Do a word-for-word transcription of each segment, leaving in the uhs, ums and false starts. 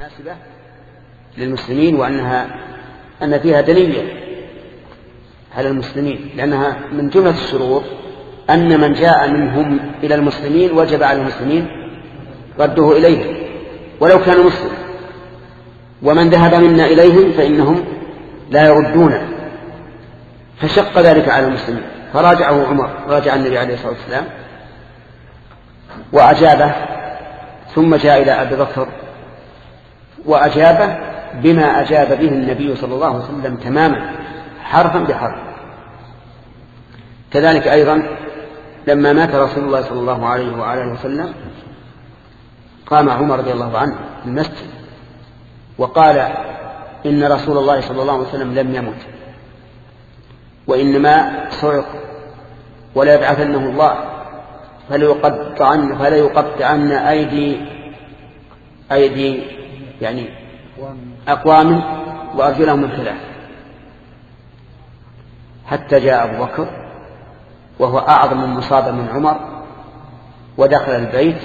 مناسبة للمسلمين وأنها أن فيها دليل على المسلمين، لأنها من جملة الشروط أن من جاء منهم إلى المسلمين وجب على المسلمين رده إليه ولو كان مسلم، ومن ذهب منا إليهم فإنهم لا يردون، فشق ذلك على المسلمين. فراجعه عمر، راجع النبي عليه الصلاة والسلام وأجابه، ثم جاء إلى أبي بكر وأجابه بما أجاب به النبي صلى الله عليه وسلم تماما حرفا بحرف. كذلك أيضا لما مات رسول الله صلى الله عليه وآله وسلم قام عمر رضي الله عنه في المسجد وقال إن رسول الله صلى الله عليه وسلم لم يمت وإنما صعق ولا يبعثنه الله فليقطعن فليقطعن أيدي أيدي يعني أقوام وأرجلهم من خلاف، حتى جاء أبو بكر وهو أعظم مصابا من عمر ودخل البيت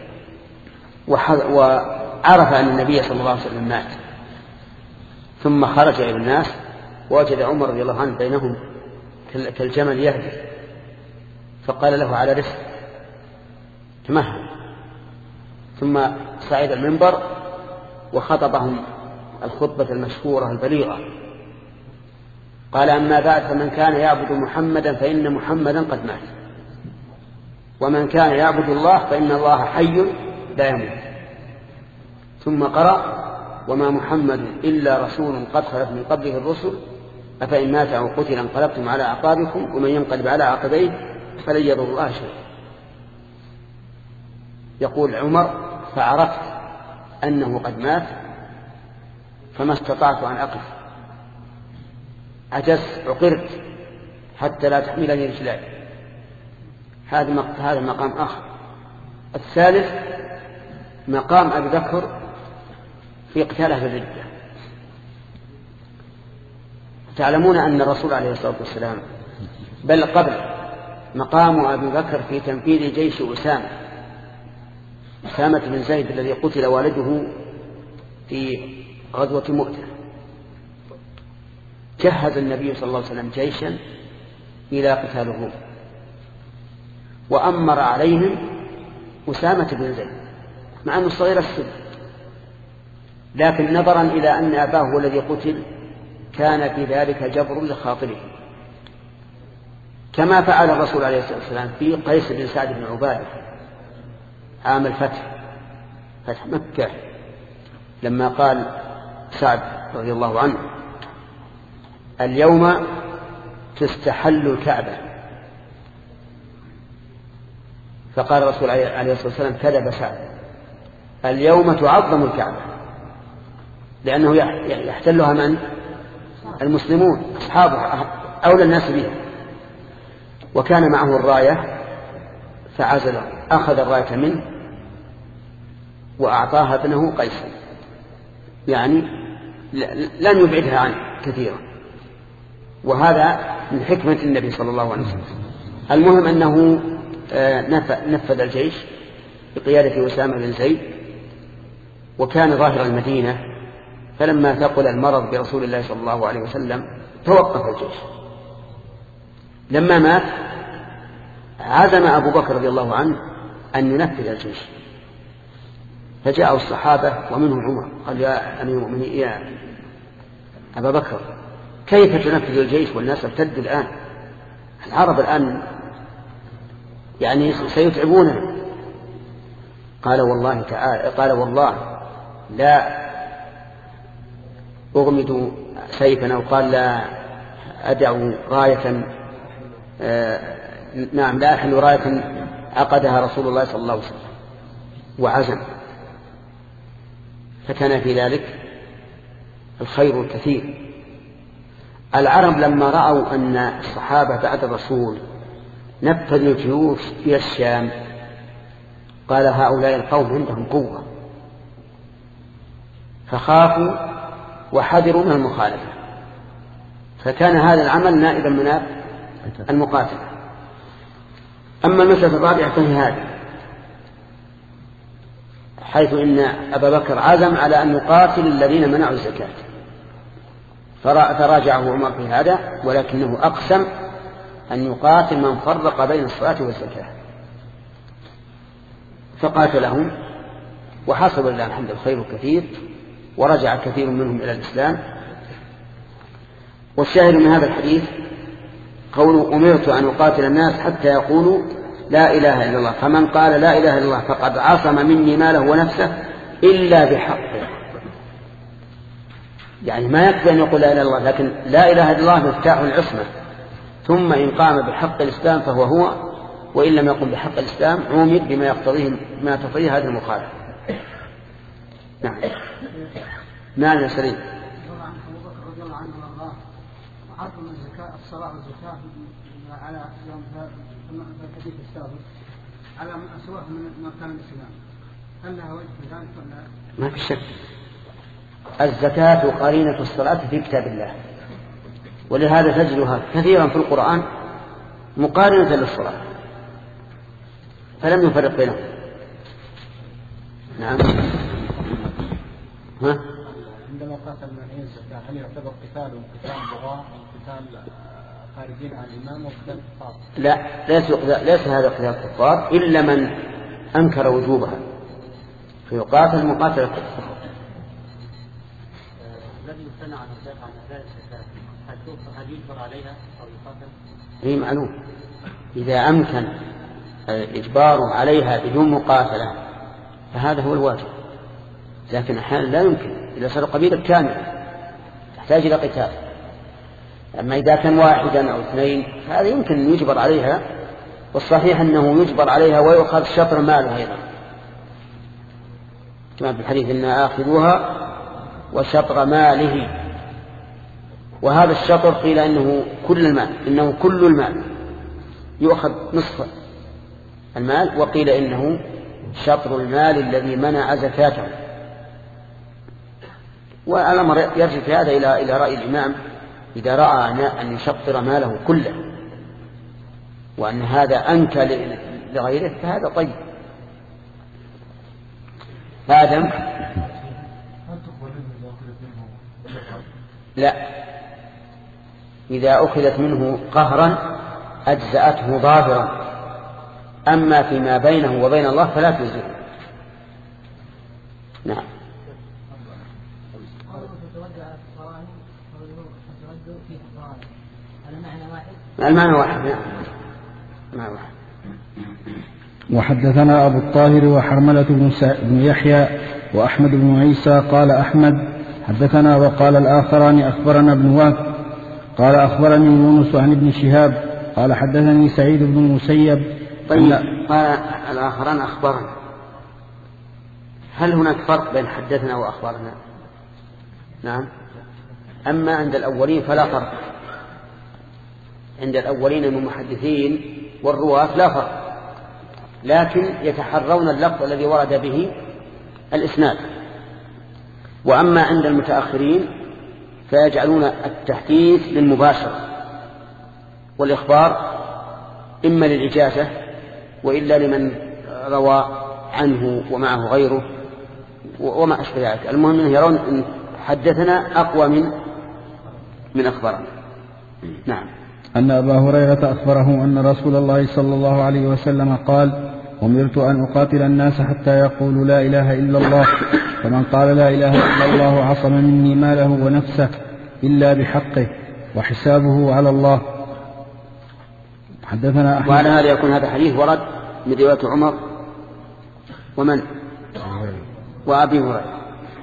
وعرف أن النبي صلى الله عليه وسلم مات، ثم خرج إلى الناس ووجد عمر رضي الله عنه بينهم كالجمل يهدي، فقال له على رفق تمهل، ثم صعد المنبر وخطبهم الخطبة المشهورة البليغة، قال أما بعد فمن كان يعبد محمدا فإن محمدا قد مات، ومن كان يعبد الله فإن الله حي لا يموت، ثم قرأ وما محمد إلا رسول قد خلت من قبله الرسل أفإن مات أو قتل انقلبتم على أعقابكم ومن ينقلب على عقبيه فلن يضر الله شيئا. يقول عمر فعرفت أنه قد مات فما استطعت أن أقف، عجزت عقرت حتى لا تحملني رجلاي. هذا مقام آخر. الثالث مقام أبي بكر في قتال أهل الردة. تعلمون أن الرسول عليه الصلاة والسلام بل قبل مقام أبي بكر في تنفيذ جيش أسامة أسامة بن زيد الذي قتل والده في غزوة مؤتة، جهز النبي صلى الله عليه وسلم جيشا إلى قتال الروم وأمر عليهم أسامة بن زيد مع أنه صغير السن، لكن نظرا إلى أن أباه هو الذي قتل كان في ذلك جبر لخاطره، كما فعل الرسول عليه الصلاة والسلام في قيس بن سعد بن عبادة عام الفتح فتح مكة، لما قال سعد رضي الله عنه اليوم تستحل الكعبة، فقال الرسول عليه الصلاة والسلام كذب سعد، اليوم تعظم الكعبة، لأنه يحتلها من المسلمون أصحابه أولى الناس بها، وكان معه الراية فعزله، أخذ الراية منه وأعطاها ابنه قيس، يعني لن يبعدها عنه كثيرا، وهذا من حكمة النبي صلى الله عليه وسلم. المهم أنه نفذ الجيش بقيادة أسامة بن زيد، وكان ظاهر المدينة، فلما ثقل المرض برسول الله صلى الله عليه وسلم توقف الجيش. لما مات عزم أبو بكر رضي الله عنه أن ينفذ الجيش، فجاءوا الصحابة ومنهم عمر قال يا أمير المؤمنين يا أبا بكر كيف تنفذ الجيش والناس ارتدوا الآن، العرب الآن يعني سيتعبوننا. قال والله تعالى قال والله لا أغمد سيفا، أو قال لا أدع راية آه نعم لا أحل راية عقدها رسول الله صلى الله عليه وسلم، وعزم، فكان في ذلك الخير الكثير. العرب لما رأوا أن الصحابة بعد الرسول نفذوا الجيوش إلى الشام قال هؤلاء القوم عندهم قوة، فخافوا وحذروا من المخالفة، فكان هذا العمل نائبا من المقاتلة. أما المسألة الرابعة فهي هذه: حيث إن أبا بكر عزم على أن يقاتل الذين منعوا الزكاة، فراجعه عمر في هذا، ولكنه أقسم أن يقاتل من فرق بين الصلاة والزكاة، فقاتلهم وحصل لله الحمد الخير كثير، ورجع كثير منهم إلى الإسلام. والشاهد من هذا الحديث قول أمرت أن أقاتل الناس حتى يقولوا لا إله إلا الله، فمن قال لا إله إلا الله فقد عصم مني ماله ونفسه إلا بحقه. يعني ما يكفي أن يقول لا إله إلا الله، لكن لا إله إلا الله مفتاح العصمة، ثم إن قام بحق الإسلام فهو هو، وإن لم يقم بحق الإسلام عومر بما يقتضيه ما تقتضيه هذه المخالفة. نعم. نعم يا سليم. وحكم الزكاة الصلاة والزكاة على يوم الحديث السابق على من أسواه من أركان الإسلام، هل لها وجه في ذلك ولا؟ ما في شك، الزكاة قرينة الصلاة في كتاب الله، ولهذا تجدها كثيرا في القرآن مقارنة للصلاة، فلم يفرق بينهم. نعم. ها؟ عندما قاتل المنعين الزكاة هل يعتبر قتالهم قتال بغاة أو قتال خارجين عن الإمام أو قتال كفار؟ لا، ليس, ليس هذا قتال كفار إلا من أنكر وجوبها، فيقاتل مقاتلة الكفار. الذي يمتنع عن الزكاة عن أداء الزكاة هل يجبر عليها أو يقاتل؟ هي معلوم، إذا أمكن الإجبار عليها بدون مقاتلة فهذا هو الواجب، لكن أحيانا لا يمكن، إذا صار قبيلة كاملة تحتاج إلى قتال. أما إذا كان واحدا أو اثنين فهذا يمكن أن يجبر عليها، والصحيح أنه يجبر عليها ويؤخذ شطر ماله أيضا، كما في الحديث إن آخذوها وشطر ماله، وهذا الشطر قيل إنه كل المال، إنه كل المال يؤخذ نصف المال، وقيل إنه شطر المال الذي منع زكاته. والأمر يرجع في هذا إلى إلى رأي الإمام، إذا رأى أن يشطر ماله كله وأن هذا أنكى لغيره فهذا طيب. آدم لا، إذا أخذت منه قهرا أجزأته ظاهرا، أما فيما بينه وبين الله فلا تجزئه. نعم. المعنى واحد. نعم. المعنى واحد. وحدثنا أبو الطاهر وحرملة بن, بن يحيى وأحمد بن عيسى قال أحمد حدثنا، وقال الآخران أخبرنا ابن وهب قال أخبرني يونس عن ابن شهاب قال حدثني سعيد بن المسيب. طيب، قال الآخران أخبرنا، هل هناك فرق بين حدثنا وأخبرنا؟ نعم. أما عند الأولين فلا فرق، عند الأولين من المحدثين والرواة لا فرق، لكن يتحرون اللفظ الذي ورد به الإسناد. وأما عند المتأخرين فيجعلون التحديث للمباشرة والإخبار إما للإجازة وإلا لمن روى عنه ومعه غيره وما أشبه ذلك. المهم أنهم يرون أن حدثنا أقوى من من أخبرنا. نعم. أن أبا هريرة أخبره أن رسول الله صلى الله عليه وسلم قال: أمرت أن أقاتل الناس حتى يقولوا لا إله إلا الله، فمن قال لا إله إلا الله عصم مني ماله ونفسه إلا بحقه وحسابه على الله. حدثنا أحمد. وعلى هذا يكون هذا حديث ورد من رواية عمر ومن وأبي هريرة.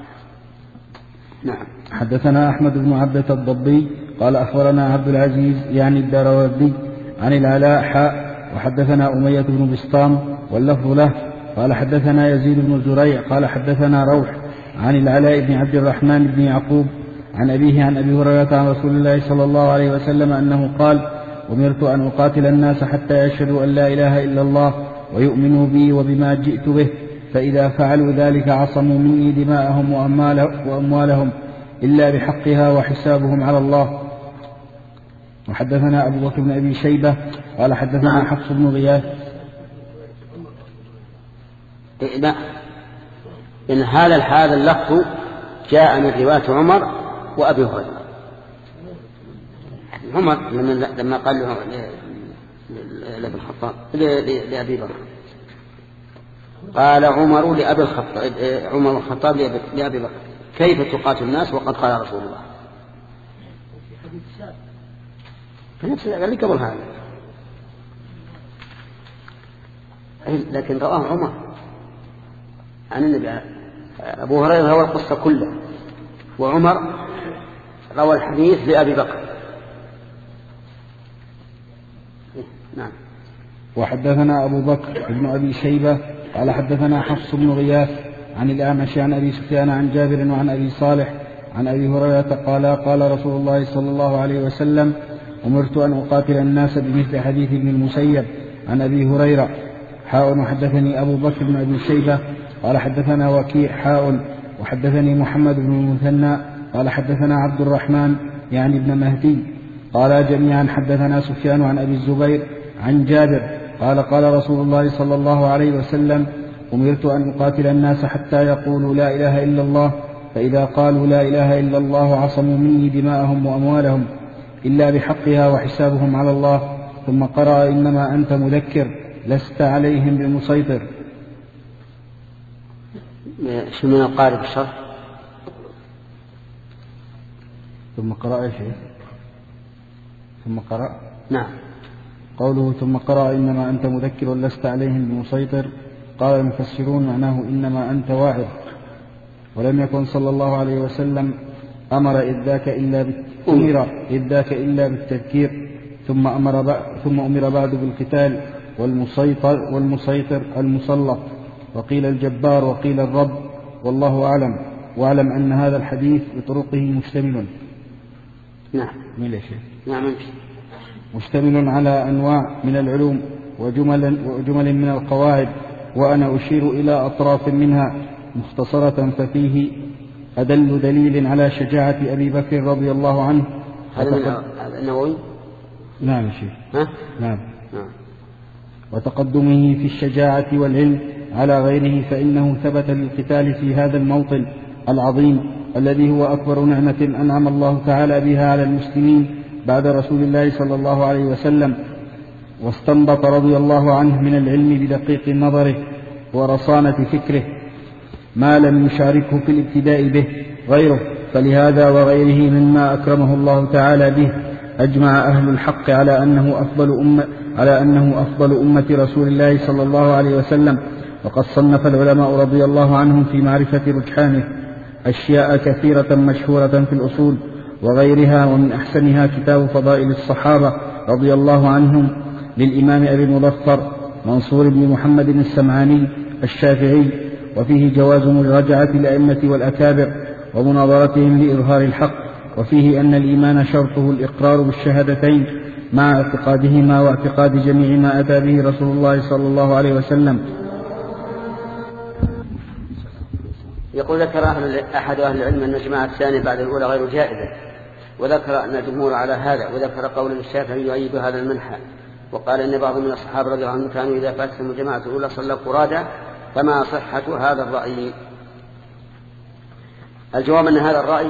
نعم. حدثنا أحمد بن عبدة الضبي قال أخبرنا عبد العزيز يعني الدراوردي عن العلاء حاء وحدثنا أمية بن بسطام واللفظ له قال حدثنا يزيد بن زريع قال حدثنا روح عن العلاء بن عبد الرحمن بن يعقوب عن أبيه عن أبي هريرة عن رسول الله صلى الله عليه وسلم أنه قال: أمرت أن أقاتل الناس حتى يشهدوا أن لا إله إلا الله ويؤمنوا بي وبما جئت به، فإذا فعلوا ذلك عصموا مني دماءهم وأموالهم إلا بحقها وحسابهم على الله. وحدثنا أبو بكر بن أبي شيبة قال حدثنا حفص بن غياث. لا إن هذا هذا اللفظ جاء من رواية عمر وأبي هريرة. عمر لما قال له لأبي الخطاب لأبي بكر قال عمر لأبي الخطاب عمر الخطاب لأبي بكر كيف تقاتل الناس وقد قال رسول الله. فنفس قال لي قبل هذا لكن رواه عمر عن النبي. أبو هريرة روى القصة كلها وعمر روى الحديث لأبي بكر. نعم. وحدثنا أبو بكر بن أبي شيبة قال حدثنا حفص بن غياث عن الأعمش عن أبي سفيان عن جابر وعن أبي صالح عن أبي هريرة قال قال رسول الله صلى الله عليه وسلم أمرت أن أقاتل الناس بمثل حديث ابن المسيب عن أبي هريرة. حاء وحدثني أبو بكر بن أبي شيبة قال حدثنا وكيع حاء وحدثني محمد بن المثنى قال حدثنا عبد الرحمن يعني ابن مهدي قال جميعا حدثنا سفيان عن أبي الزبير عن جابر قال قال رسول الله صلى الله عليه وسلم أمرت أن أقاتل الناس حتى يقولوا لا إله إلا الله فإذا قالوا لا إله إلا الله عصموا مني دماءهم وأموالهم إلا بحقها وحسابهم على الله. ثم قرأ إنما أنت مذكر لست عليهم بمسيطر. شو من القارئ بالشرح؟ ثم قرأ يا شيخ ثم قرأ نعم قوله ثم قرأ إنما أنت مذكر لست عليهم بمسيطر. قال المفسرون معناه إنما أنت واعظ. ولم يكن صلى الله عليه وسلم أمر إذ ذاك إلا أمر إذ ذاك إلا بالتذكير ثم أمر ثم أمر بعد بالقتال والمسيطر والمسيطر المسلط وقيل الجبار وقيل الرب والله أعلم. واعلم أن هذا الحديث بطرقه مشتمل نعم نعم مشتمل على أنواع من العلوم وجمل, وجمل من القواعد وأنا أشير إلى أطراف منها مختصرة ففيه أدل دليل على شجاعة أبي بكر رضي الله عنه. هذا النووي نعم شيخ ها؟ نعم. نعم وتقدمه في الشجاعة والعلم على غيره فإنه ثبت للقتال في هذا الموطن العظيم الذي هو أكبر نعمة أنعم الله تعالى بها على المسلمين بعد رسول الله صلى الله عليه وسلم. واستنبط رضي الله عنه من العلم بدقيق نظره ورصانة فكره ما لم يشاركه في الابتداء به غيره. فلهذا وغيره مما أكرمه الله تعالى به أجمع أهل الحق على أنه أفضل أمة على أنه أفضل أمة رسول الله صلى الله عليه وسلم. وقد صنف العلماء رضي الله عنهم في معرفة رجحانه أشياء كثيرة مشهورة في الأصول وغيرها. ومن أحسنها كتاب فضائل الصحابة رضي الله عنهم للإمام أبي المظفر منصور بن محمد السمعاني الشافعي وفيه جواز مراجعة الأئمة والأكابر ومناظرتهم لإظهار الحق. وفيه أن الإيمان شرطه الإقرار بالشهادتين مع اعتقادهما واعتقاد جميع ما أتى به رسول الله صلى الله عليه وسلم. يقول ذكر أحد أهل العلم أن الجماعة الثانية بعد الأولى غير جائزة وذكر أن الجمهور على هذا وذكر قول الشافعي يؤيد هذا المنحى وقال إن بعض من الصحابة رضي الله عنهم كانوا إذا فاتهم الجماعة الأولى صلوا فرادى فما صحة هذا الرأي. الجواب أن هذا الرأي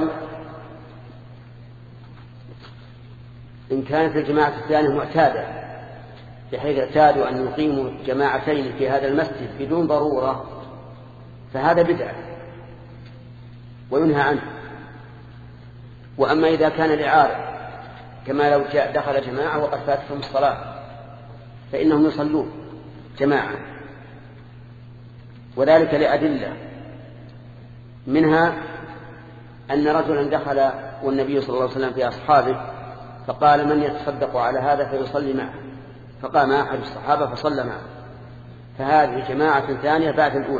إن كانت الجماعة الثانية معتادة بحيث اعتادوا أن يقيموا جماعتين في هذا المسجد بدون ضرورة فهذا بدعة وينهى عنه. وأما إذا كان لعارض كما لو جاء دخل جماعة وقد فاتهم الصلاة فإنهم يصلون جماعة وذلك لأدلة منها أن رجلا دخل والنبي صلى الله عليه وسلم في أصحابه فقال من يتصدق على هذا فيصلي معه فقام أحد الصحابة فصلى معه فهذه جماعة ثانية بعد الأولى.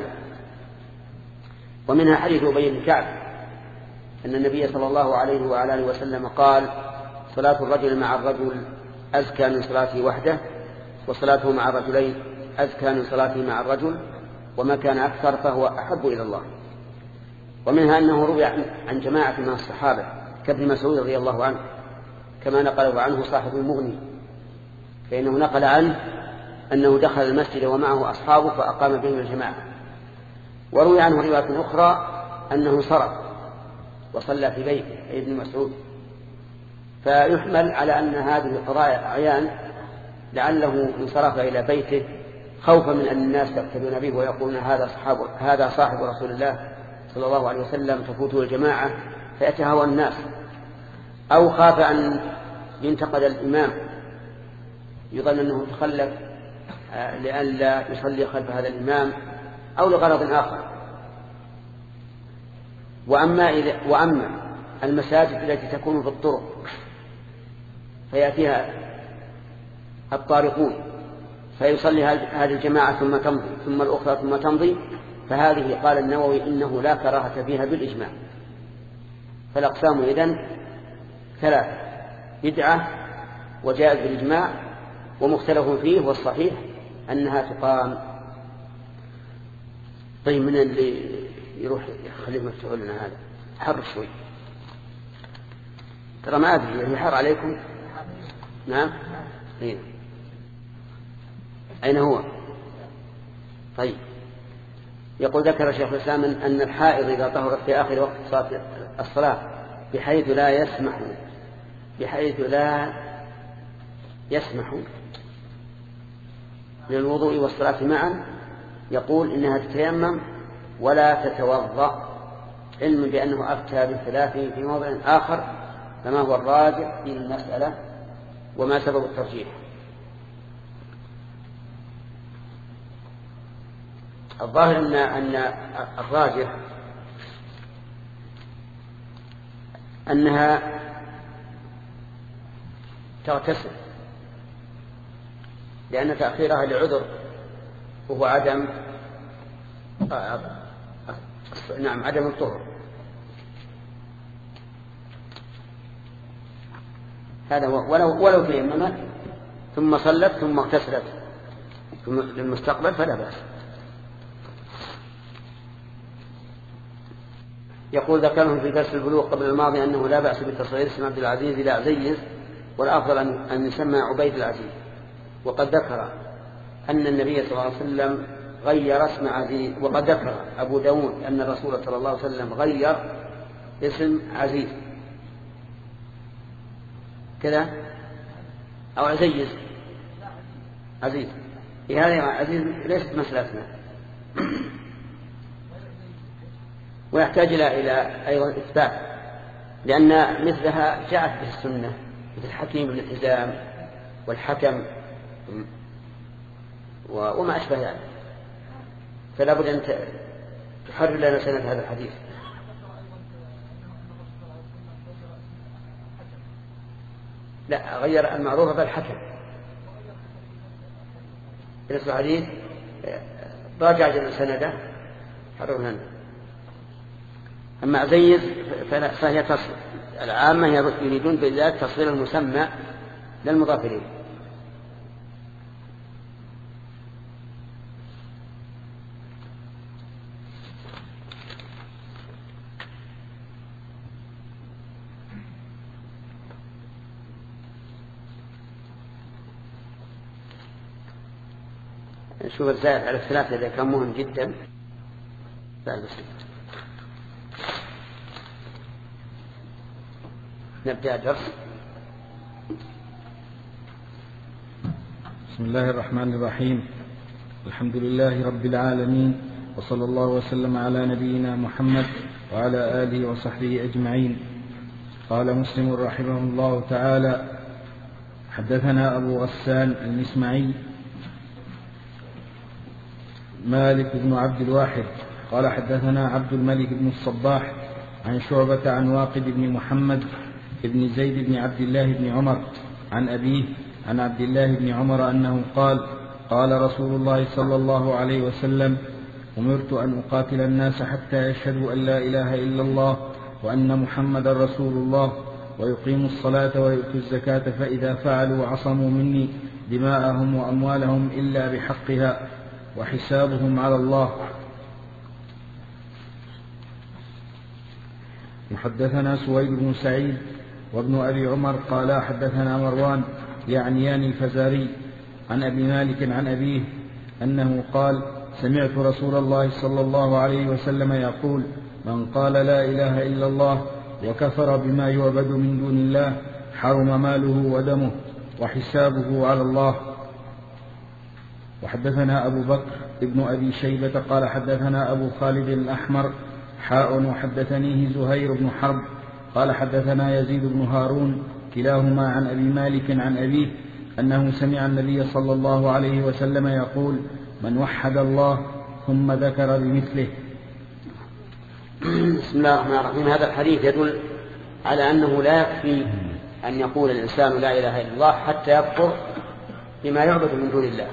ومنها حديث أبي بن كعب أن النبي صلى الله عليه وعلى آله وسلم قال صلاة الرجل مع الرجل أزكى من صلاته وحده وصلاته مع الرجلين أزكى من صلاته مع الرجل وما كان أكثر فهو أحب إلى الله. ومنها أنه روي عن جماعة من الصحابة كابن مسعود رضي الله عنه كما نقله عنه صاحب المغني فإنه نقل عنه أنه دخل المسجد ومعه أصحابه فأقام بهم الجماعة وروي عنه رواية أخرى أنه انصرف وصلى في بيته أي ابن مسعود. فيحمل على أن هذه القضايا أعيان لعله انصرف إلى بيته خوفا من أن الناس يقتدون به ويقولون هذا صحاب هذا صاحب رسول الله صلى الله عليه وسلم تفوته الجماعة فيتهوى الناس، أو خاف أن ينتقد الإمام يظن أنه تخلف لئلا يصلي خلف هذا الإمام أو لغرض آخر. وأما, إذا وأما المساجد التي تكون في الطرق فيأتيها الطارقون فيصلي هذه الجماعة ثم تمضي ثم الأخرى ثم تمضي، فهذه قال النووي إنه لا كراهة فيها بالإجماع. فالأقسام إذن ثلاثة: بدعة وجائز بالإجماع ومختلف فيه، والصحيح أنها تقام. طيب من اللي يروح يخليه مفتوح لنا هذا؟ حر شوي ترى ما أدري هي حر عليكم. نعم إيه. أين هو؟ طيب يقول ذكر شيخ الإسلام أن الحائض إذا طهرت في آخر وقت صلاة الصلاة بحيث لا يسمح بحيث لا يسمح للوضوء والصلاة معا، يقول إنها تتيمم ولا تتوضأ، علم بأنه أفتى بالخلاف في موضع آخر، فما هو الراجح في المسألة وما سبب الترجيح؟ الظاهر أن أن الراجح أنها تغتسل، لأن تأخيرها لعذر وهو عدم نعم عدم الطهر. هذا هو. ولو ولو تيممت ثم صلت ثم اغتسلت للمستقبل فلا بأس. يقول ذكرهم في درس البلوغ قبل الماضي أنه لا بأس بتصغير اسم عبد العزيز إلى عزيز، والأفضل أن يسمى عبيد العزيز. وقد ذكر أن النبي صلى الله عليه وسلم غير اسم عزيز، وقد ذكر أبو داود أن الرسول صلى الله عليه وسلم غير اسم عزيز كذا أو عزيز عزيز. هذا عزيز ليست مسألتنا ويحتاج إلى أيضا إثبات، لأن مثلها جاءت به السنة مثل حكيم بن حزام والحكم وما أشبه ذلك، فلا بد أن تحرر لنا سند هذا الحديث. لا غير المعروف بالحكم في الحديث، راجع سنده حرر لنا. أما عزيز فهي تصل العامة يريدون بذلك تصوير المسمى للمضاف إليه. شوف الزائد على الثلاثة إذا كان مهم جدا. نبدأ درس. بسم الله الرحمن الرحيم. الحمد لله رب العالمين، وصلى الله وسلم على نبينا محمد وعلى آله وصحبه أجمعين. قال مسلم رحمه الله تعالى: حدثنا أبو غسان المسمعي مالك بن عبد الواحد قال حدثنا عبد الملك بن الصباح عن شعبة عن واقد بن محمد بن زيد بن عبد الله بن عمر عن أبيه عن عبد الله بن عمر أنه قال: قال رسول الله صلى الله عليه وسلم: أمرت أن أقاتل الناس حتى يشهدوا أن لا إله إلا الله وأن محمد رسول الله ويقيموا الصلاة ويؤتوا الزكاة، فإذا فعلوا عصموا مني دماءهم وأموالهم إلا بحقها وحسابهم على الله. وحدثنا سويد بن سعيد وابن أبي عمر قال حدثنا مروان يعنيان الفزاري عن أبي مالك عن أبيه أنه قال: سمعت رسول الله صلى الله عليه وسلم يقول: من قال لا إله إلا الله وكفر بما يعبد من دون الله حرم ماله ودمه وحسابه على الله. وحدثنا أبو بكر ابن أبي شيبة قال حدثنا أبو خالد الأحمر حاء وحدثنيه زهير بن حرب قال حدثنا يزيد بن هارون كلاهما عن أبي مالك عن أبيه أنه سمع النبي صلى الله عليه وسلم يقول: من وحد الله ثم ذكر بمثله. بسم الله الرحمن الرحيم. هذا الحديث يدل على أنه لا يكفي أن يقول الإنسان لا إله إلا الله حتى يكفر بما يعبد من دون الله.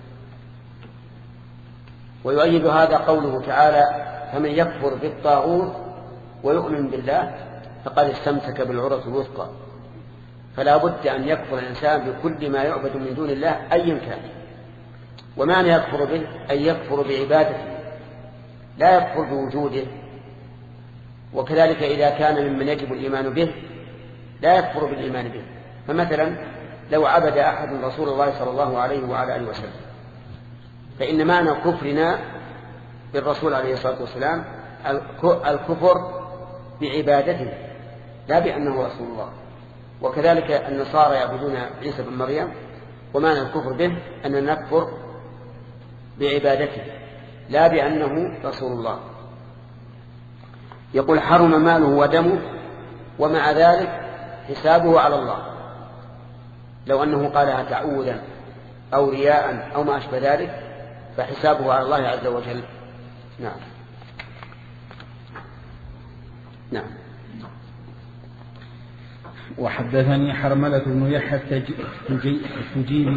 ويؤيد هذا قوله تعالى: فمن يكفر بالطاغوت ويؤمن بالله فقد استمسك بالعروة الوثقى. فلا بد أن يكفر الإنسان بكل ما يعبد من دون الله أيا كان. ومعنى يكفر به أي يكفر بعبادته، لا يكفر بوجوده. وكذلك إذا كان ممن يجب الإيمان به لا يكفر بالإيمان به. فمثلا لو عبد أحد رسول الله صلى الله عليه وعلى آله وسلم فإن معنى كفرنا بالرسول عليه الصلاة والسلام الكفر بعبادته لا بأنه رسول الله. وكذلك النصارى يعبدون عيسى بن مريم، ومعنى الكفر به أن نكفر بعبادته لا بأنه رسول الله. يقول: حرم ماله ودمه، ومع ذلك حسابه على الله. لو أنه قالها تعوذا أو رياء أو ما أشبه ذلك فحسابه على الله عز وجل. نعم نعم. وحدثني حرملة بن يحيى التجيبي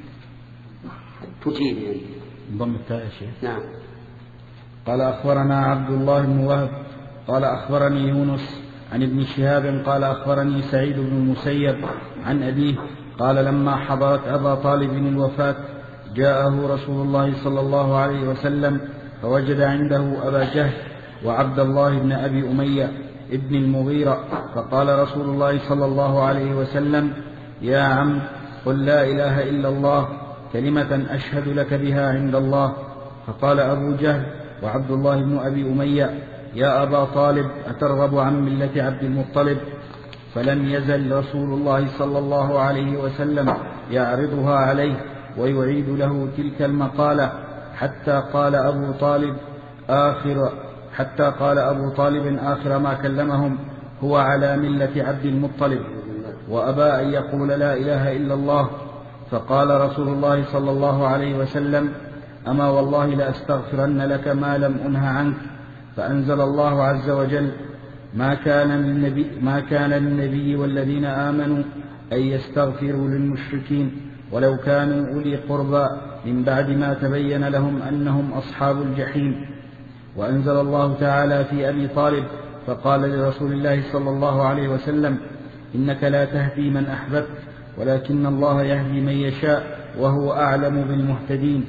تجيبي ضم التاء يا شيخ. نعم. قال أخبرنا عبد الله بن وهب قال أخبرني يونس عن ابن شهاب قال أخبرني سعيد بن المسيب عن أبيه قال: لما حضرت أبا طالب الوفاة جاءه رسول الله صلى الله عليه وسلم فوجد عنده أبا جهل وعبد الله بن أبي أمية ابن المغيرة، فقال رسول الله صلى الله عليه وسلم: يا عم، قل لا إله إلا الله كلمة أشهد لك بها عند الله. فقال أبو جهل وعبد الله بن أبي أمية: يا أبا طالب، أترغب عن ملة عبد المطلب؟ فلم يزل رسول الله صلى الله عليه وسلم يعرضها عليه ويعيد له تلك المقالة حتى قال أبو طالب آخر حتى قال أبو طالب آخر ما كلمهم: هو على ملة عبد المطلب، وأبى أن يقول لا إله إلا الله. فقال رسول الله صلى الله عليه وسلم: أما والله لأستغفرن لك ما لم أنه عنك. فأنزل الله عز وجل: ما كان للنبي, ما كان للنبي والذين آمنوا أن يستغفروا للمشركين ولو كانوا أولي قربى من بعد ما تبين لهم أنهم أصحاب الجحيم. وأنزل الله تعالى في أبي طالب فقال لرسول الله صلى الله عليه وسلم: إنك لا تهدي من أحببت ولكن الله يهدي من يشاء وهو أعلم بالمهتدين.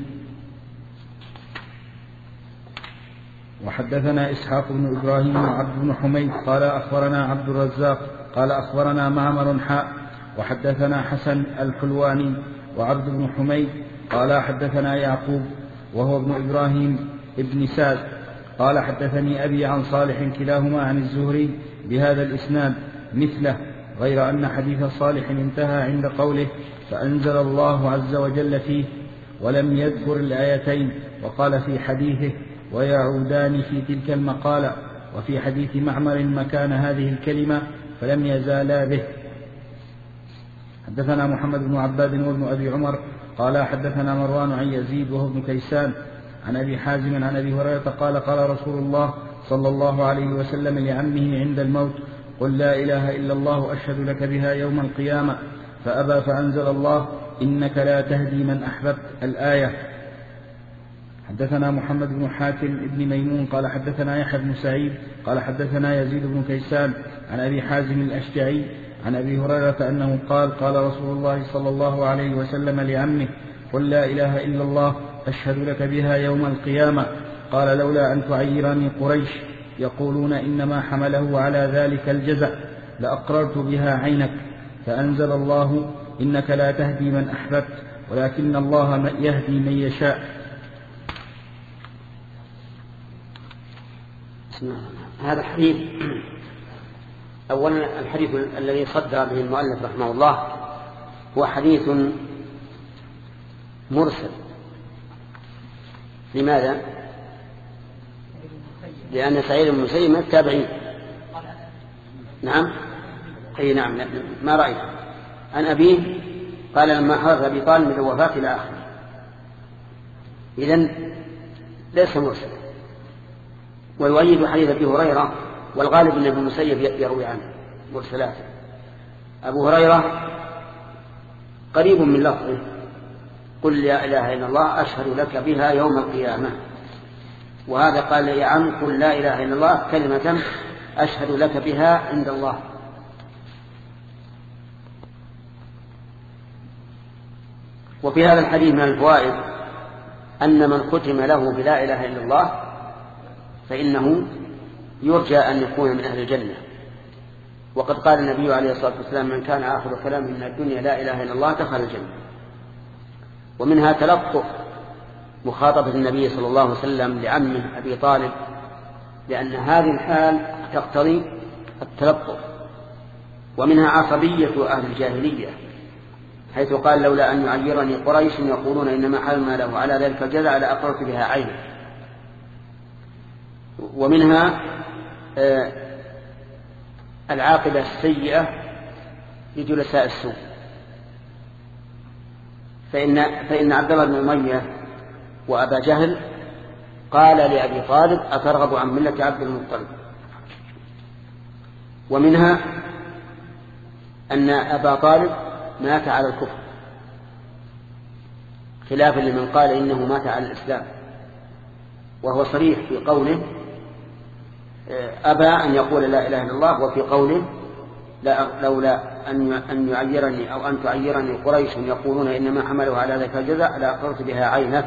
وحدثنا إسحاق بن إبراهيم وعبد بن حميد قال أخبرنا عبد الرزاق قال أخبرنا معمر حاء وحدثنا حسن الحلواني وعبد بن حميد قال حدثنا يعقوب وهو ابن إبراهيم ابن سعد قال حدثني أبي عن صالح كلاهما عن الزهري بهذا الإسناد مثله، غير أن حديث صالح انتهى عند قوله: فأنزل الله عز وجل فيه، ولم يذكر الآيتين، وقال في حديثه: ويعودان في تلك المقالة، وفي حديث معمر مكان هذه الكلمة فلم يزالا به. حدثنا محمد بن عباد وابن أبي عمر قال حدثنا مروان عن يزيد وهو ابن كيسان عن أبي حازم عن أبي هريرة قال: قال رسول الله صلى الله عليه وسلم لعمه عند الموت: قل لا إله إلا الله أشهد لك بها يوم القيامة، فأبى، فأنزل الله: إنك لا تهدي من أحببت، الآية. حدثنا محمد بن حاتم بن ميمون قال حدثنا يحيى بن سعيد قال حدثنا يزيد بن كيسان عن أبي حازم الأشجعي عن أبي هريرة أنه قال: قال رسول الله صلى الله عليه وسلم لعمه: قل لا إله إلا الله أشهد لك بها يوم القيامة. قال: لولا أن تعيرني قريش يقولون إنما حمله على ذلك الجزع لأقررت بها عينك. فأنزل الله: إنك لا تهدي من أحببت ولكن الله يهدي من يشاء. بسم الله. هذا الحديث أولا الحديث الذي صدر به المؤلف رحمه الله هو حديث مرسل. لماذا؟ لأن سعيد بن المسيب من التابعين. نعم أي نعم ما رأيت عن أبيه قال لما حضر أبي طالب من الوفاة إلى آخره. إذن ليس مرسل. ويؤيد حديث أبي هريرة والغالب أن ابن المسيب يروي عنه مرسلات. أبو هريرة قريب من لفظه قل لا إله إلا الله أشهد لك بها يوم القيامة. وهذا قال يا عم قل لا إله إلا الله كلمة أشهد لك بها عند الله. وفي هذا الحديث من الفوائد أن من ختم له بلا إله إلا الله فإنه يرجى أن يكون من أهل الجنة. وقد قال النبي عليه الصلاة والسلام من كان آخر كلام من الدنيا لا إله إلا الله دخل الجنة. ومنها تلطف مخاطبة النبي صلى الله عليه وسلم لعمه أبي طالب لأن هذه الحال تقتضي التلطف. ومنها عصبية أهل الجاهلية حيث قال لولا أن يعيرني قريش يقولون إنما حرم له على ذلك الجزع لأقرت بها عينه. ومنها آه العاقبة السيئة لجلساء السوء. فإن, فإن عبد الله بن أمية وأبا جهل قال لأبي طالب أترغب عن ملة عبد المطلب. ومنها أن أبا طالب مات على الكفر خلافا لمن قال إنه مات على الإسلام وهو صريح في قوله أبى أن يقول لا إله إلا الله وفي قوله لا لولا أن يعيرني أو أن تعيرني قريش يقولون إنما حملوا على ذلك الجزع لأقرت بها عينك.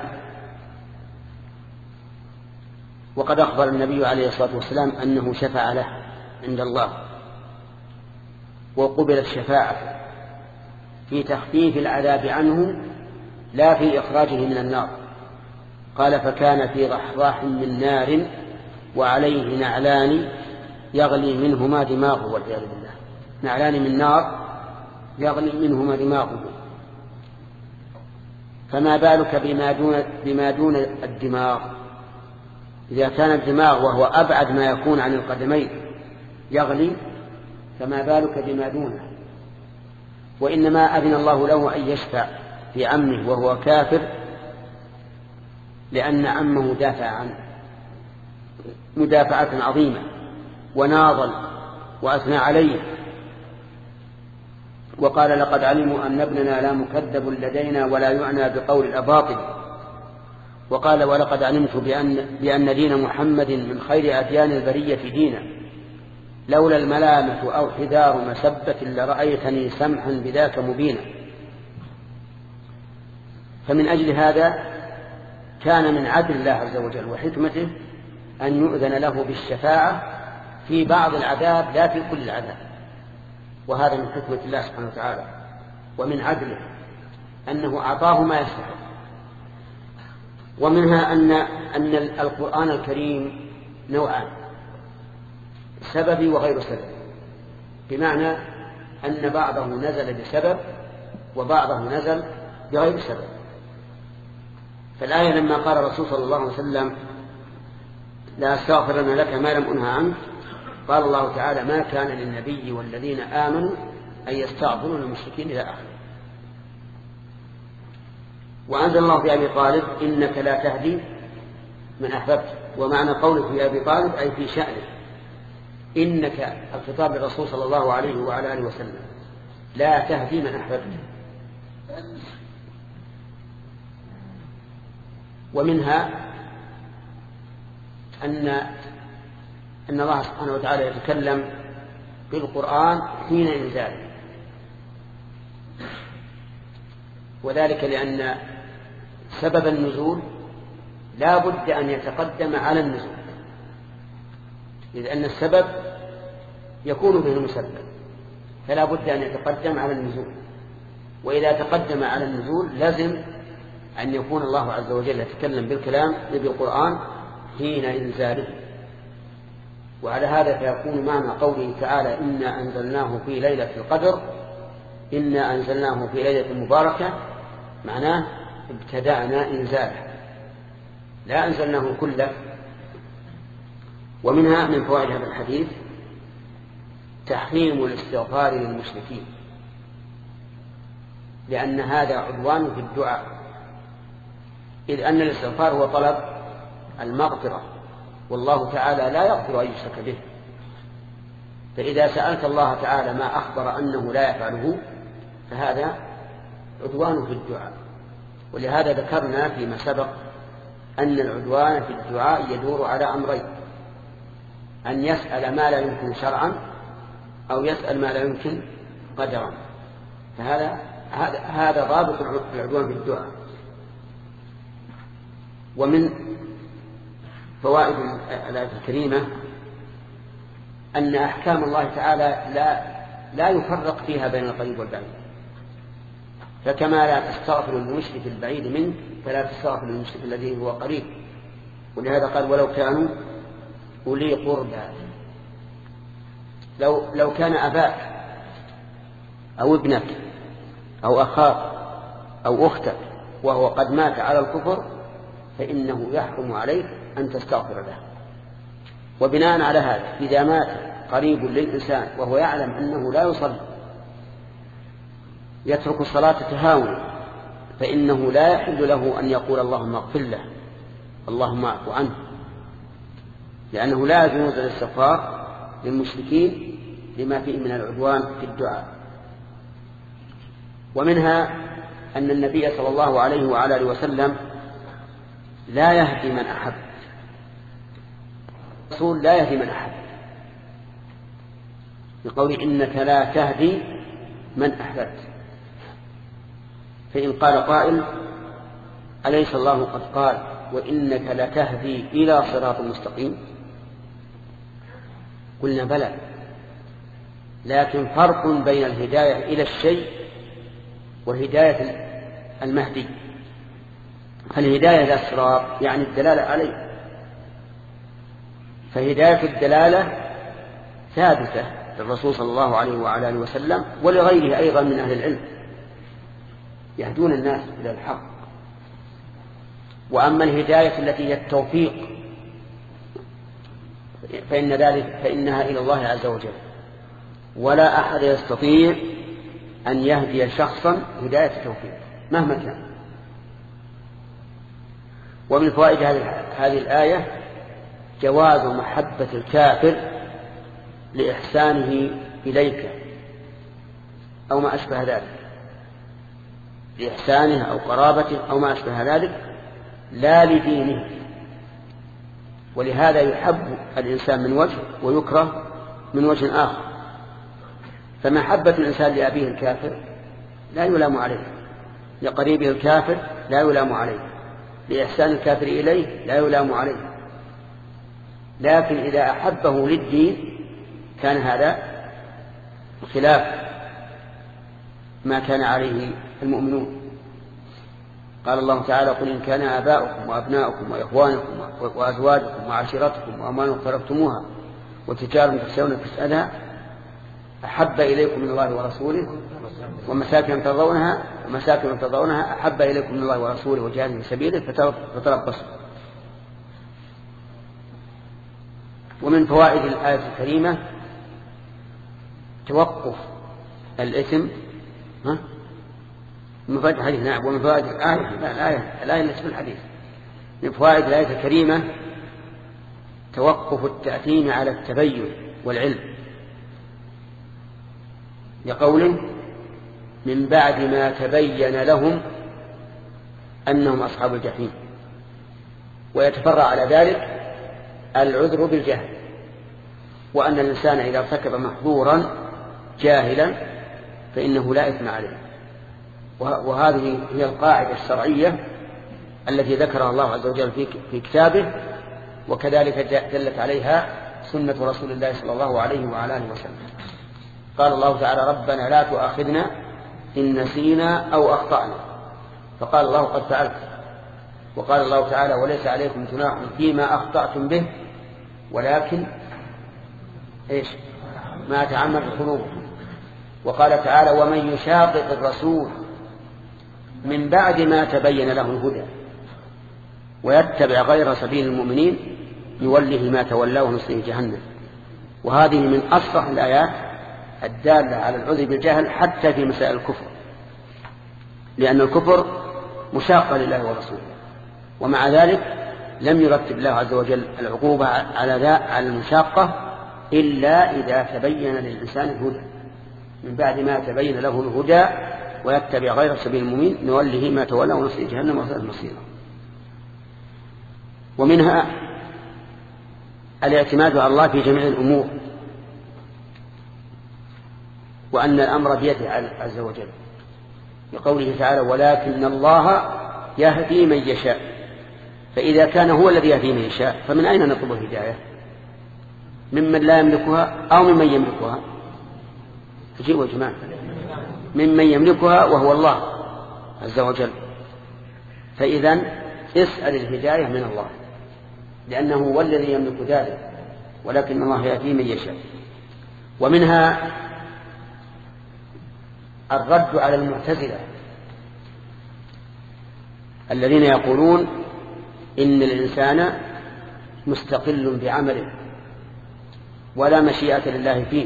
وقد أخبر النبي عليه الصلاة والسلام أنه شفع له عند الله وقبلت شفاعته في تخفيف العذاب عنه لا في إخراجه من النار. قال فكان في ضحضاح من نار وعليه نعلان يغلي منهما دماغه والعياذ بالله. نعلان من نار يغلي منهما دماغه. فما بالك بما دون, بما دون الدماغ؟ إذا كان الدماغ وهو أبعد ما يكون عن القدمين يغلي فما بالك بما دونه. وإنما أذن الله له أن يشفع في عمه وهو كافر لأن عمه دافع عنه مدافعة عظيمة وناضل وأثنى عليه وقال لقد علموا أن ابننا لا مكذب لدينا ولا يعنى بقول الأباطل. وقال ولقد علمت بأن, بأن دين محمد من خير أديان البرية دينا لولا الملامة أو حذار مسبة لرأيتني سمحا بذاك مبينا. فمن أجل هذا كان من عدل الله عز وجل وحكمته أن يؤذن له بالشفاعة في بعض العذاب لا في كل العذاب. وهذا من حكمة الله سبحانه وتعالى ومن عدله أنه أعطاه ما يستحق. ومنها أن, أن القرآن الكريم نوعان سببي وغير سبب بمعنى أن بعضه نزل بسبب وبعضه نزل بغير سبب. فالآية لما قال الرسول صلى الله عليه وسلم لا أستغفرن لك ما لم أنهى عنك قال الله تعالى ما كان للنبي والذين آمنوا أن يستغفروا للمشركين إلى آخره. وأنزل الله في أبي طالب إنك لا تهدي من أحببت. ومعنى قوله في أبي طالب أي في شأنه إنك الخطاب للرسول صلى الله عليه وعلى آله وسلم لا تهدي من أحببت. ومنها أن أن الله سبحانه وتعالى يتكلم بالقرآن حين إنزاله وذلك لأن سبب النزول لا بد أن يتقدم على النزول لأن السبب يكون به المسبب فلا بد أن يتقدم على النزول. وإذا تقدم على النزول لازم أن يكون الله عز وجل يتكلم بالكلام بالقرآن حين إنزاله. وعلى هذا فيكون معنى قوله تعالى إنا أنزلناه في ليلة القدر إنا أنزلناه في ليلة مباركة معناه ابتدأنا إنزاله لا أنزلناه كله. ومنها من فوائد هذا الحديث تحريم الاستغفار للمشركين، لأن هذا عدوان في الدعاء، إذ أن الاستغفار هو طلب المغفرة، والله تعالى لا يغفر أن يشرك به، فإذا سألت الله تعالى ما أخبر أنه لا يفعله فهذا عدوان في الدعاء. ولهذا ذكرنا فيما سبق أن العدوان في الدعاء يدور على أمرين: أن يسأل ما لا يمكن شرعا أو يسأل ما لا يمكن قدرا، فهذا هذا ضابط العدوان في الدعاء. ومن فوائد الآية الكريمة أن أحكام الله تعالى لا لا يفرق فيها بين القريب والبعيد، فكما لا تستغفر للمشرك البعيد منك فلا تستغفر للمشرك الذي هو قريب. ولهذا قال ولو كانوا أولي قربى، لو لو كان أباك أو ابنك أو أخاك أو أختك وهو قد مات على الكفر فإنه يحرم عليك أن تستغفر له. وبناء على هذا إذا مات قريب للإنسان وهو يعلم أنه لا يصلي يترك الصلاة تهاونا فإنه لا يحل له أن يقول اللهم اغفر له اللهم اعف عنه، لأنه لا يجوز الاستغفار للمشركين لما فيه من العدوان في الدعاء. ومنها أن النبي صلى الله عليه وعلى آله وسلم لا يهدي من أحب، الرسول لا يهدي من أحب، بقول إنك لا تهدي من أحببت. فإن قال قائل أليس الله قد قال وإنك لتهدي إلى صراط مستقيم؟ قلنا بلى، لكن فرق بين الهداية إلى الشيء وهداية المهدي. فالهداية إلى الصراط يعني الدلالة عليه، فهداية الدلالة ثابتة للرسول صلى الله عليه وعلى آله وسلم ولغيره أيضا من أهل العلم يهدون الناس إلى الحق. وأما الهداية التي هي التوفيق فإن ذلك فإنها إلى الله عز وجل، ولا أحد يستطيع أن يهدي شخصا هداية التوفيق مهما كان. ومن فوائد هذه الآية جواز محبة الكافر لإحسانه إليك أو ما أشبه ذلك، لإحسانه أو قرابته أو ما أشبه ذلك، لا لدينه. ولهذا يحب الإنسان من وجه ويكره من وجه آخر. فمحبة الإنسان لأبيه الكافر لا يلام عليه، لقريبه الكافر لا يلام عليه، لإحسان الكافر إليه لا يلام عليه. لكن إذا أحبه للدين كان هذا خلاف ما كان عليه المؤمنون. قال الله تعالى قل إن كان آباؤكم وأبناؤكم وإخوانكم وأزواجكم وعشيرتكم وأموال اقترفتموها وتجارة تخشون كسادها أحب إليكم من الله ورسوله ومساكن ترضونها ومساكن ترضونها أحب إليكم من الله ورسوله وجهاد في سبيله فتربصوا. ومن فوائد الآية الكريمة توقف الإثم ها من فوائد الحديث نعم ومن فوائد الآية الآية الآية التي في الحديث من فوائد الآية الكريمة توقف التأثيم على التبين والعلم، لقوله من بعد ما تبين لهم أنهم أصحاب الجحيم. ويتفرع على ذلك العذر بالجهل، وأن الإنسان إذا ارتكب محظورا جاهلا فإنه لا إثم عليه. وهذه هي القاعدة الشرعية التي ذكرها الله عز وجل في كتابه، وكذلك دلت عليها سنة رسول الله صلى الله عليه وعلى آله وسلم. قال الله تعالى ربنا لا تؤاخذنا إن نسينا أو أخطأنا، فقال الله قد فعلت. وقال الله تعالى وليس عليكم جناح فيما أخطأتم به ولكن إيش ما تعمد قلوبهم. وقال تعالى ومن يشاقق الرسول من بعد ما تبين له الهدى ويتبع غير سبيل المؤمنين يوله ما تولى ونصله جهنم. وهذه من أصح الآيات الدالة على العذر بالجهل حتى في مسائل الكفر، لأن الكفر مشاق لله ورسوله، ومع ذلك لم يرتب الله عز وجل العقوبة على على المشاقة إلا إذا تبين للإنسان الهدى. من بعد ما تبين له الهدى ويتبع غير سبيل المؤمنين نوله ما تولى ونصله جهنم وساءت مصيره. ومنها الاعتماد على الله في جميع الأمور، وأن الأمر بيده عز وجل، لقوله تعالى ولكن الله يهدي من يشاء. فإذا كان هو الذي يهدي من يشاء فمن أين نطلب الهداية؟ ممن لا يملكها أو ممن يملكها؟ تجيبوا يا جماعة، ممن يملكها وهو الله عز وجل. فإذا اسأل الهداية من الله، لأنه هو الذي يملك ذلك، ولكن الله يهدي من يشاء. ومنها الرد على المعتزلة الذين يقولون إن الإنسان مستقل بعمله ولا مشيئة لله فيه.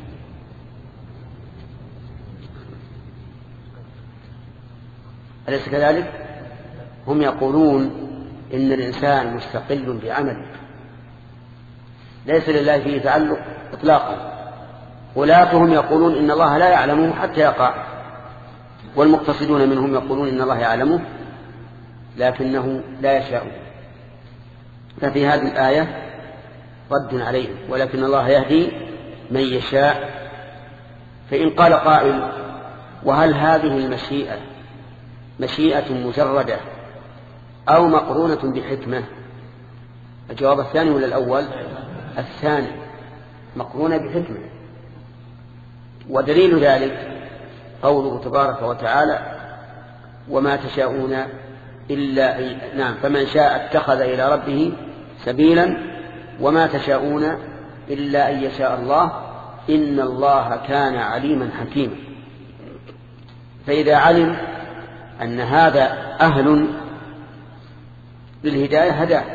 أليس كذلك؟ هم يقولون إن الإنسان مستقل بعمله ليس لله فيه تعلق إطلاقا. غلاتهم يقولون إن الله لا يعلمه حتى يقع، والمقتصدون منهم يقولون إن الله يعلمه لكنه لا يشاء. ففي هذه الآية رد عليهم، ولكن الله يهدي من يشاء. فإن قال قائل وهل هذه المشيئة مشيئة مجردة أو مقرونة بحكمة؟ الجواب الثاني ولا الأول؟ الثاني، مقرونة بحكمة. ودليل ذلك قوله تبارك وتعالى وما تشاءون إلا أن... نعم فمن شاء اتخذ إلى ربه سبيلا وما تشاءون إلا أن يشاء الله إن الله كان عليما حكيما. فإذا علم أن هذا أهل للهداية هداه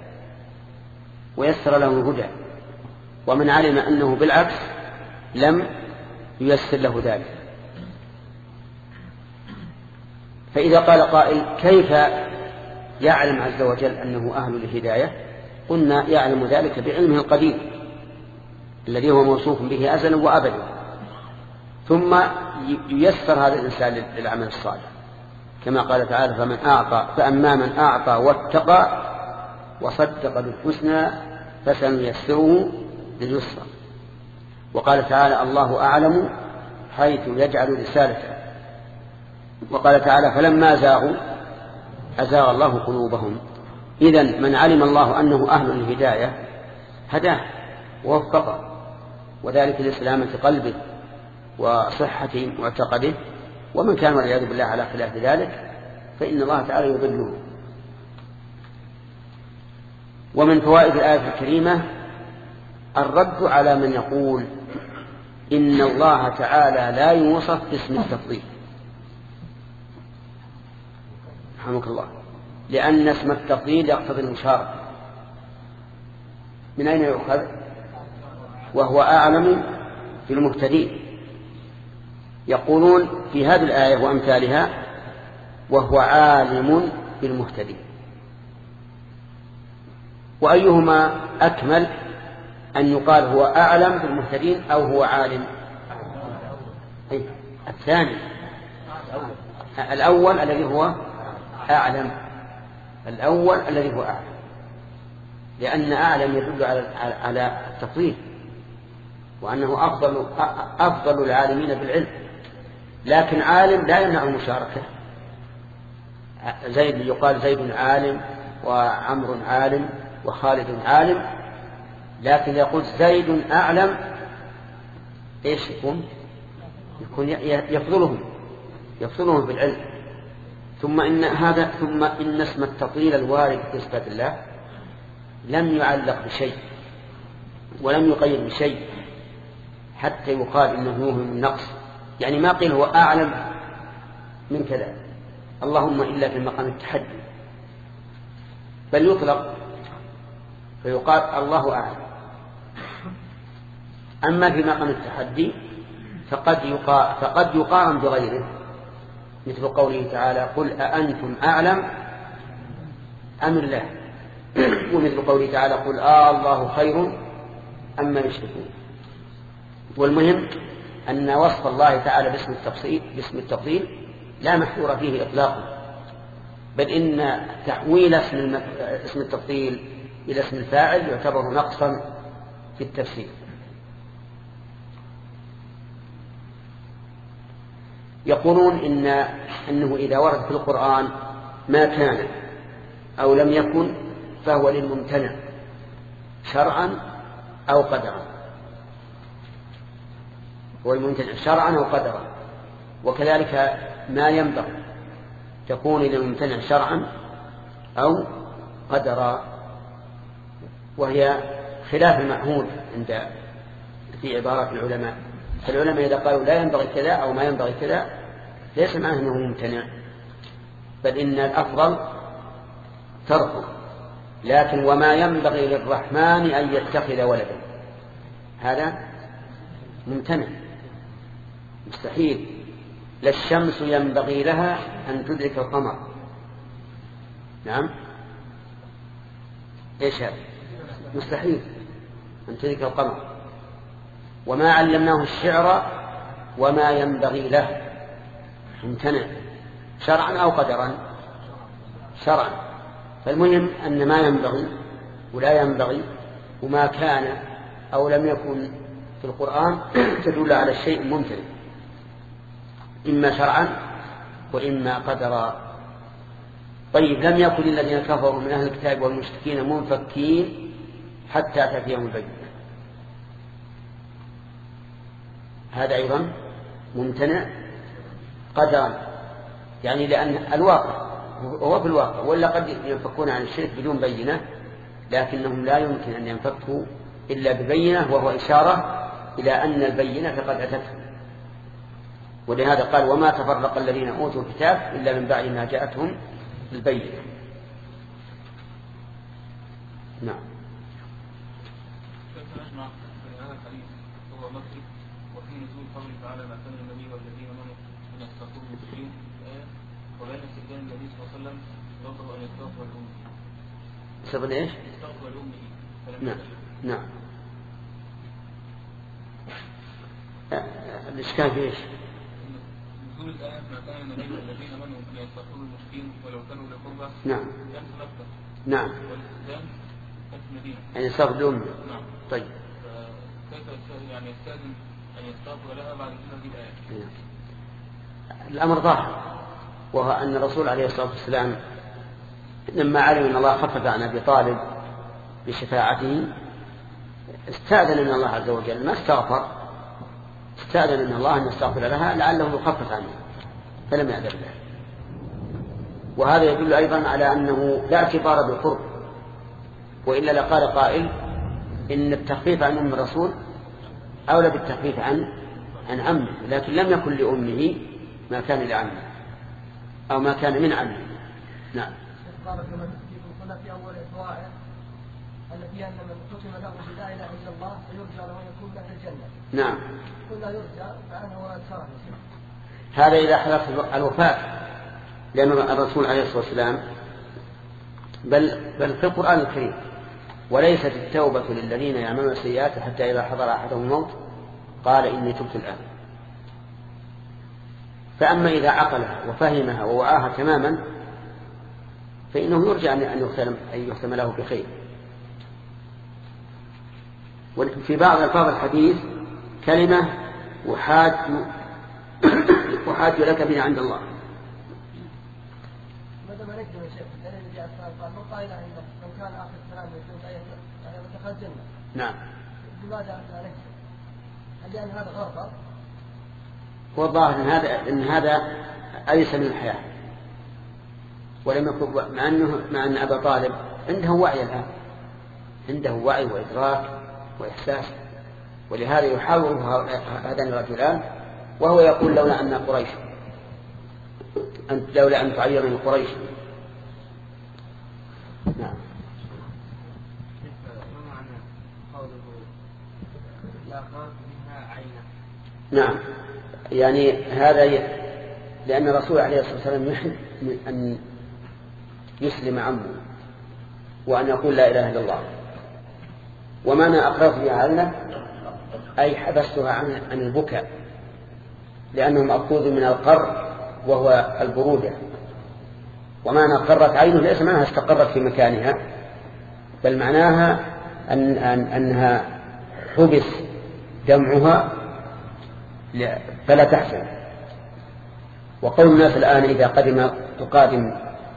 ويسر له الهدى، ومن علم أنه بالعكس لم ييسر له ذلك. فإذا قال قائل كيف يعلم عز وجل أنه أهل للهداية؟ قلنا يعلم ذلك بعلمه القديم الذي هو موصوف به أزلا وأبدا، ثم ييسر هذا الإنسان للعمل الصالح كما قال تعالى فمن أعطى فأما من أعطى واتقى وصدق بالحسنى فسنيسره لليسرى. وقال تعالى الله أعلم حيث يجعل رسالته. وقال تعالى فلما زاغوا أزاغ الله قلوبهم. إذن من علم الله أنه أهل الهداية هداه ووفقه، وذلك لسلامة قلبه وصحة معتقده. ومن كان والعياذ بالله على خلاف ذلك فإن الله تعالى يضله. ومن فوائد الآية الكريمة الرد على من يقول إن الله تعالى لا يوصف باسم التفضيل، رحمك الله، لأن اسم التفضيل يقتضي المشاركة. من أين يؤخذ؟ وهو أعلم في المهتدين. يقولون في هذه الآية وأمثالها وهو عالم بالمهتدين. وأيهما أكمل أن يقال هو أعلم بالمهتدين أو هو عالم؟ أي الثاني، الأول الذي هو أعلم، الأول الذي هو أعلم، لأن أعلم يدل على التفضيل وأنه أفضل أفضل العالمين بالعلم. لكن عالم لا يمنع المشاركة. زيد يقال زيد عالم وعمر عالم وخالد عالم، لكن يقول زيد أعلم إيش يكون؟ يكون يفضلهم يفضلهم بالعلم. ثم إن هذا ثم إن اسم التفضيل الوارد في صفات الله لم يعلق بشيء، ولم يقيد بشيء حتى يقال إنه يوهم النقص، يعني ما قيل هو أعلم من كذا اللهم إلا في مقام التحدي، بل يطلق فيقال الله أعلم. أما في مقام التحدي فقد يقارن, فقد يقارن بغيره، مثل قوله تعالى قل أأنتم أعلم أم الله، ومثل قوله تعالى قل آه الله خير أما يشركون. والمهم أن وصف الله تعالى باسم التفصيل, باسم التفضيل لا محذور فيه إطلاقا، بل إن تحويل اسم التفضيل إلى اسم الفاعل يعتبر نقصا في التفسير. يقولون إن أنه إذا ورد في القرآن ما كان أو لم يكن فهو للممتنع شرعا أو قدرا، هو الممتنع شرعا أو قدرا، وكذلك ما ينبغي تكون للممتنع شرعا أو قدرا، وهي خلاف المعهود عند في عبارات العلماء. فالعلماء إذا قالوا لا ينبغي كذا أو ما ينبغي كذا ليس معناه أنه ممتنع، بل إن الأفضل تركه. لكن وما ينبغي للرحمن أن يتخذ ولدا هذا ممتنع مستحيل. لا الشمس ينبغي لها أن تدرك القمر. نعم إيش هذا؟ مستحيل أن تدرك القمر. وما علمناه الشعر وما ينبغي له ممتنع شرعا أو قدرا شرعا. فالمهم أن ما ينبغي ولا ينبغي وما كان أو لم يكن في القرآن تدل على الشيء ممتنع إما شرعا وإما قدرا. طيب لم يكن الذين كفروا من أهل الكتاب والمشركين منفكين حتى تأتيهم البينة، هذا أيضا ممتنع قدرا، يعني لأن الواقع هو في الواقع، ولا قد ينفكون عن الشرك بدون بينة، لكنهم لا يمكن أن ينفكوا إلا ببينة، وهو إشارة إلى أن البينة قد أتتهم. ولهذا قال وما تفرق الذين أوتوا الكتاب إلا من بعد ما جاءتهم البينة. نعم. وفي نزول قوله تعالى ما كان النبي والذين امنوا ان يستغفروا المشركين وبين استخدام النبي صلى الله عليه وسلم ربه ان يستغفر لامه. سبب ايش؟ يستغفر لامه. نعم نعم. الاشكال في ايش؟ نزول الايات ما كان النبي والذين امنوا ان يستغفروا المشركين ولو كانوا لقربى. نعم. كان مكه. نعم. والاستخدام كان في المدينه. يعني يستغفر لامه. نعم. طيب. كيف يعني يستاذن أن يستغفر لها بعد هذه الآية؟ الأمر ظاهر، وهو أن الرسول عليه الصلاة والسلام لما علم أن الله خفف عن أبي طالب بشفاعته استأذن من الله عز وجل، ما استغفر، استأذن من الله أن يستغفر لها لعله يخفف عنه فلم يأذن له. وهذا يدل أيضا على أنه لا اعتبار بالقرب، وإلا لقال قائل إن التخفيف عن أم الرسول أولى بالتخفيف عن عن عمه، لكن لم يكن لأمه ما كان لعمه أو ما كان من عمه. نعم. قال كما قلنا في أول الفوائد التي أن من ختم له بلا إله إلا الله فيرجى له أن يكون له الجنة. نعم. قلنا يرجى فأنه ولد شرعي. هذا إذا حدث الوفاة، لأن الرسول عليه الصلاة والسلام بل بل في القرآن الكريم وليست التوبة للذين يعملون السيئات حتى إذا حضر أحدهم الموت قال إني تبت الآن. فأما إذا عقلها وفهمها ووعاها تماما فإنه يرجع أن يختم له بخير. وفي بعض ألفاظ الحديث كلمة وحاج وحاج لك بها عند الله. ماذا ما نكتب يا شيخ؟ الذي جاء قال من قال إله إلا من كان آخر كلام يقول أيه دخل الجنة. نعم. لماذا لا نكتب؟ هل لأن هذا غلط؟ هو الظاهر إن هذا إن هذا أيس من الحياة، ولم يكن مع أنه مع أن أبا طالب عنده وعي الآن، عنده وعي وإدراك وإحساس. ولهذا يحاول هذان الرجلان وهو يقول لولا أن قريش لولا أن تعيرني قريش. نعم. نعم، يعني هذا ي... لأن الرسول عليه الصلاة والسلام يحب أن يسلم عمه وأن يقول لا إله إلا الله. ومعنى أقرأت بها عينه أي حبستها عن, عن البكاء، لأنه مأخوذ من القر وهو البرودة. ومعنى قرت عينه ليس معناها استقرت في مكانها، بل معناها أن أن أنها حبس دمعها فلا تحزن. وقول الناس الآن إذا قدم تقادم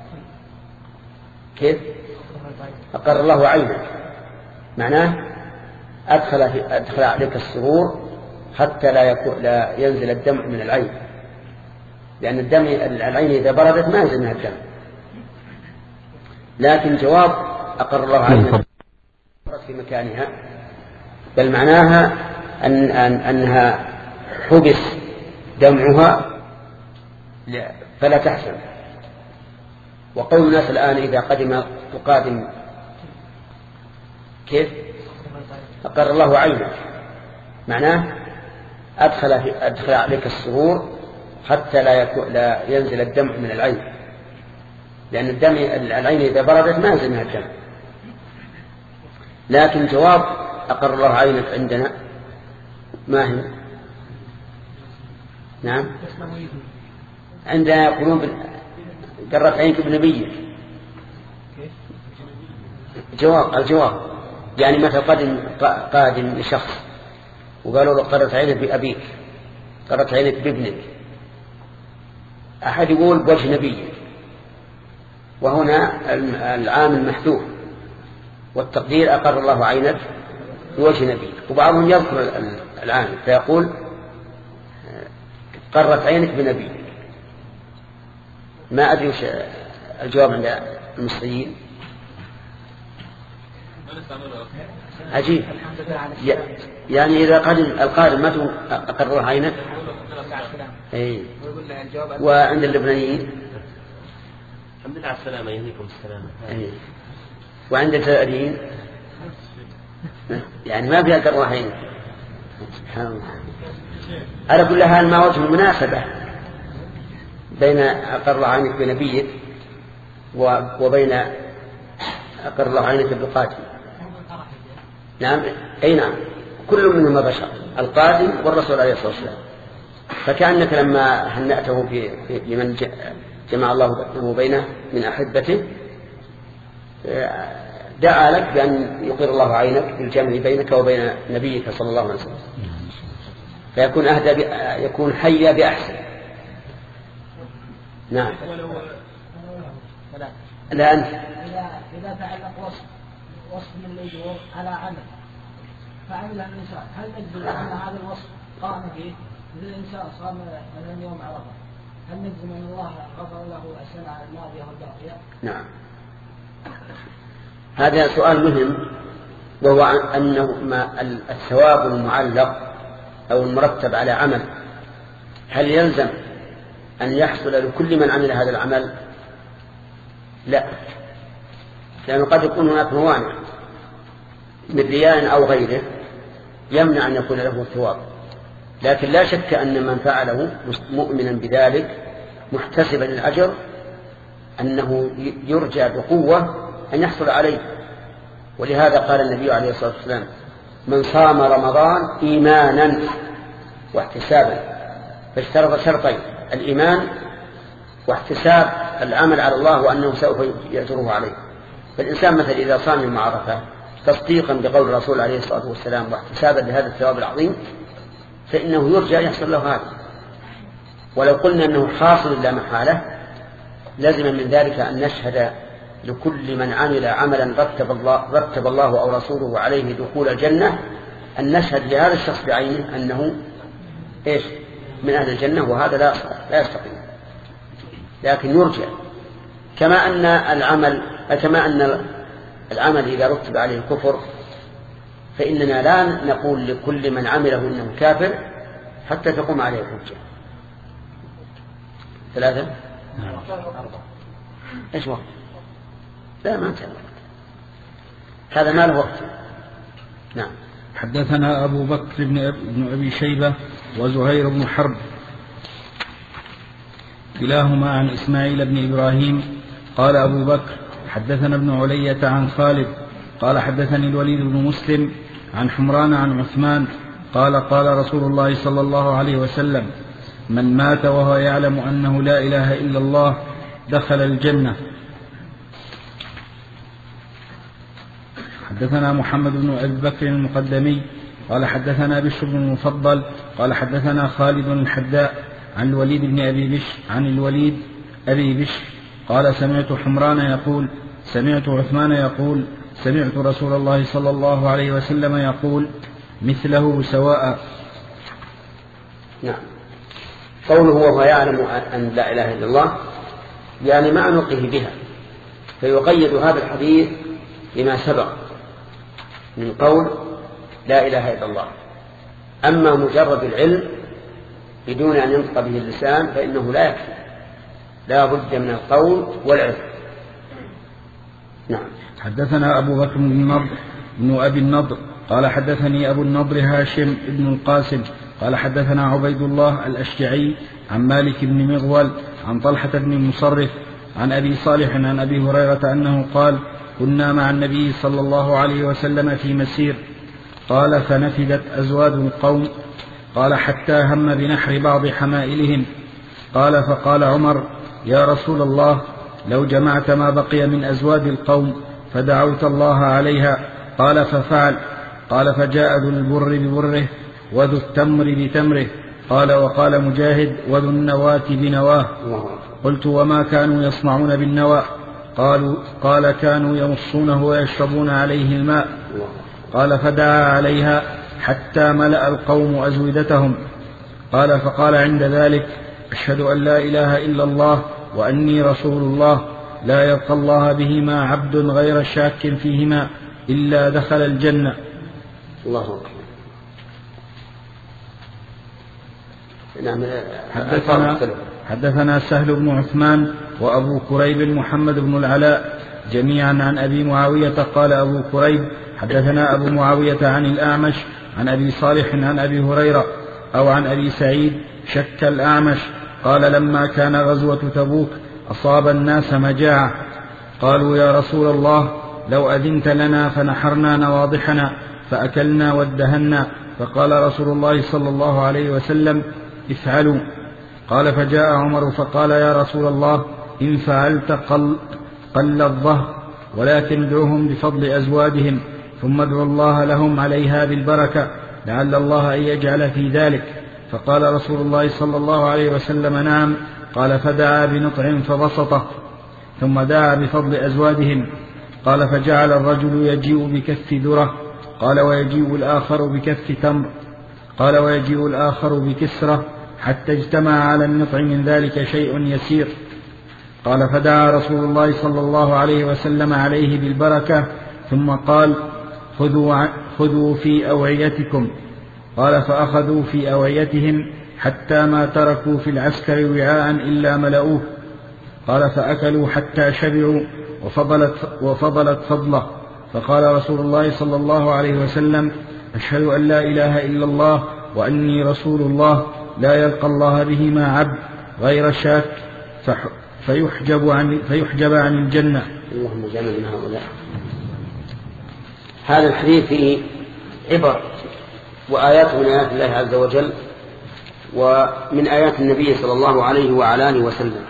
كيف؟ أقر الله عينك، معناه أدخل, أدخل عليك السرور حتى لا, يكون لا ينزل الدمع من العين، لأن الدم العين إذا بردت ما ينزل منها الدم. لكن جواب أقر الله عينك في مكانها، بل معناها أن أن أنها حبس دمعها فلا تحزن. وقول الناس الآن إذا قدم تقادم كيف؟ أقر الله عينك، معناه أدخل, أدخل عليك السرور حتى لا, يكون لا ينزل الدمع من العين، لأن الدم العين إذا بردت ما ينزل منها الدم. لكن جواب أقر الله عينك عندنا ما هي؟ نعم، عندنا يقولون قرت عينك بنبيك. جواب الجواب يعني مثل قادم قادم لشخص وقالوا له قرت عينك بأبيك، قرت عينك بابنك، أحد يقول بوجه نبيك، وهنا العامل محذوف والتقدير أقر الله عينك بوجه نبيك. وبعضهم يذكر العامل فيقول قرت عينك بنبيك. ما أدري وش الجواب عند المصريين. عجيب، يعني إذا قادم القادم ما أقر الله عينك. أي. وعند اللبنانيين الحمد لله على السلامة، يهديكم السلامة. أي. وعند الجزائريين يعني ما بيقر الله عينك. سبحان الله. على كل حال ما وجه المناسبة بين أقر الله عينك بنبيك وبين أقر الله عينك بالقادم؟ نعم، أي نعم، كل منهما بشر، القادم والرسول عليه الصلاة والسلام. فكأنك لما هنأته في لمن جمع الله بينه من أحبته دعا لك بأن يقر الله عينك بالجمع بينك وبين نبيك صلى الله عليه وسلم، فيكون أهدى يكون حيا بأحسن. نعم. لا أنت إذا تعلق وصف وصف من الأجور على عمل فعمل الإنسان، هل نجزم أن هذا الوصف قام فيه؟ إذا الإنسان صام مثلا يوم عرفة، هل نجزم أن الله غفر له السنة الماضية والباقية؟ نعم، هذا سؤال مهم، وهو أنه ما الثواب المعلق أو المرتب على عمل هل يلزم أن يحصل لكل من عمل هذا العمل؟ لا، لأنه قد يكون هناك موانع من رياء أو غيره يمنع أن يكون له الثواب. لكن لا شك أن من فعله مؤمنا بذلك محتسبا الأجر أنه يرجى بقوة أن يحصل عليه. ولهذا قال النبي عليه الصلاة والسلام من صام رمضان إيمانا واحتسابا، فاشترط شرطين: الإيمان واحتساب العمل على الله وأنه سوف يأجره عليه. فالإنسان مثل إذا صام يوم عرفة تصديقا بقول الرسول عليه الصلاة والسلام واحتسابا لهذا الثواب العظيم فإنه يرجى يحصل له هذا. ولو قلنا أنه حاصل لا محالة لازم من ذلك أن نشهد لكل من عمل عملا رتب الله, رتب الله أو رسوله عليه دخول الجنة أن نشهد لهذا الشخص بعينه أنه إيش من أهل الجنة، وهذا لا لا يستقيم. لكن يرجى كما أن العمل كما أن العمل إذا رتب عليه الكفر فإننا لا نقول لكل من عمله إنه كافر حتى تقوم عليه الحجة. ثلاثة إيش وقت؟ لا ما انتهى الوقت، هذا ما له وقت. نعم. حدثنا أبو بكر بن أبي شيبة وزهير بن حرب كلاهما عن إسماعيل بن إبراهيم قال أبو بكر حدثنا ابن علية عن خالد قال حدثني الوليد بن مسلم عن حمران عن عثمان قال قال رسول الله صلى الله عليه وسلم من مات وهو يعلم أنه لا إله إلا الله دخل الجنة. حدثنا محمد بن أبي بكر المقدمي قال حدثنا بشر بن المفضل قال حدثنا خالد الحداء عن الوليد بن أبي بشر عن الوليد أبي بشر قال سمعت حمران يقول سمعت عثمان يقول سمعت رسول الله صلى الله عليه وسلم يقول مثله سواء. نعم. قوله وهو يعلم أن لا إله إلا الله يعني مع نطقه بها، فيقيد هذا الحديث بما سبق من قول لا إله إلا الله. أما مجرد العلم بدون أن ينطق به اللسان فإنه لا يكفي، لا بد من القول والعلم. نعم. حدثنا أبو بكر بن النضر بن أبي النضر قال حدثني أبو النضر هاشم بن القاسم قال حدثنا عبيد الله الأشجعي عن مالك بن مغول عن طلحة بن المصرف عن أبي صالح عن أبي هريرة أنه قال كنا مع النبي صلى الله عليه وسلم في مسير قال فنفدت أزواد القوم قال حتى هم بنحر بعض حمائلهم قال فقال عمر يا رسول الله لو جمعت ما بقي من أزواد القوم فدعوت الله عليها قال ففعل قال فجاء ذو البر ببره وذو التمر بتمره قال وقال مجاهد وذو النواة بنواه. قلت وما كانوا يصنعون بالنواة؟ قالوا قال كانوا يمصونه ويشربون عليه الماء. قال فدعا عليها حتى ملأ القوم أزودتهم. قال فقال عند ذلك أشهد أن لا إله إلا الله وأني رسول الله لا يلقى الله بهما عبد غير شاك فيهما إلا دخل الجنة. الله أكبر. حدثنا, حدثنا سهل بن عثمان وأبو كريب محمد بن العلاء جميعا عن أبي معاوية قال أبو كريب حدثنا أبو معاوية عن الأعمش عن أبي صالح عن أبي هريرة أو عن أبي سعيد شك الأعمش قال لما كان غزوة تبوك أصاب الناس مجاعة قالوا يا رسول الله لو أذنت لنا فنحرنا نواضحنا فأكلنا وادهنا فقال رسول الله صلى الله عليه وسلم افعلوا. قال فجاء عمر فقال يا رسول الله إن فعلت قل, قل الظهر ولكن ادعوهم بفضل أزوادهم ثم ادعوا الله لهم عليها بالبركة لعل الله أن يجعل في ذلك. فقال رسول الله صلى الله عليه وسلم نعم. قال فدعا بنطع فبسطه ثم دعا بفضل أزوادهم. قال فجعل الرجل يجيء بكف ذرة قال ويجيء الآخر بكف تمر قال ويجيء الآخر بكسرة حتى اجتمع على النطع من ذلك شيء يسير. قال فدعا رسول الله صلى الله عليه وسلم عليه بالبركة ثم قال خذوا, خذوا في أوعيتكم. قال فأخذوا في أوعيتهم حتى ما تركوا في العسكر وعاء إلا ملؤوه. قال فأكلوا حتى شبعوا وفضلت, وفضلت فضله. فقال رسول الله صلى الله عليه وسلم أشهد أن لا إله إلا الله وأني رسول الله لا يلقى الله بهما عبد غير شاك فيحجب عن, فيحجب عن الجنة. اللهم جعلنا من هؤلاء. هذا الحديث فيه عبر وآيات من آيات الله عز وجل ومن آيات النبي صلى الله عليه وعلى آله وسلم.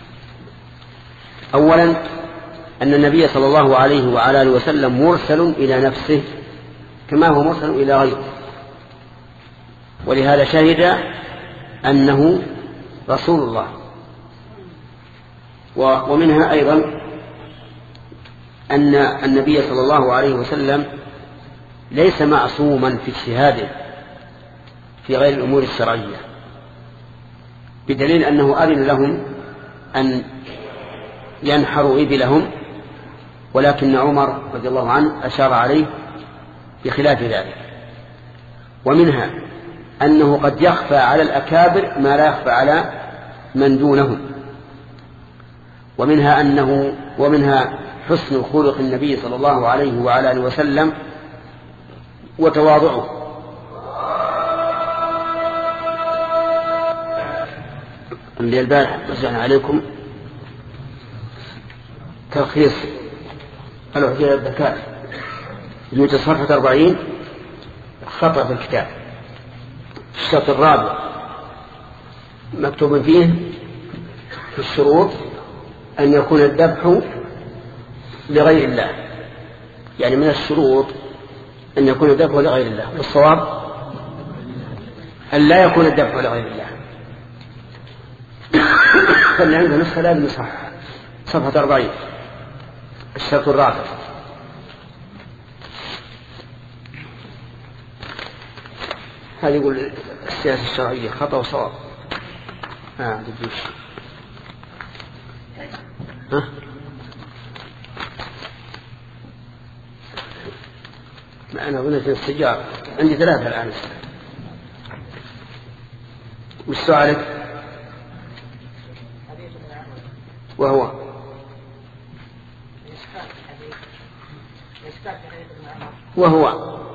أولا أن النبي صلى الله عليه وعلى آله وسلم مرسل إلى نفسه كما هو مرسل إلى غيره، ولهذا شهد أنه رسول الله. ومنها أيضا أن النبي صلى الله عليه وسلم ليس معصوما في اجتهاده في غير الأمور الشرعية، بدليل أنه أذن لهم أن ينحروا إبلهم، ولكن عمر رضي الله عنه أشار عليه بخلاف ذلك. ومنها أنه قد يخفى على الأكابر ما لا يخفى على من دونهم. ومنها أنه ومنها حسن خلق النبي صلى الله عليه وعلى آله وسلم وتواضعه. اللي البارح وزعنا عليكم تلخيص العجلة الذكاء يوجد صفحة أربعين خطأ في الكتاب. الشرط الرابع مكتوب فيه في الشروط أن يكون الذبح لغير الله، يعني من الشروط أن يكون الذبح لغير الله، والصواب أن لا يكون الذبح لغير الله. فاللي عنده نسخة لازم يصحح صفحة أربعين الشرط الرابع. هذا يقول السياسة الشرعية خطأ وصواب. ها تدوش ها ما أنا ظنيت السجارة عندي ثلاثة الآن. وش سؤالك؟ وهو وهو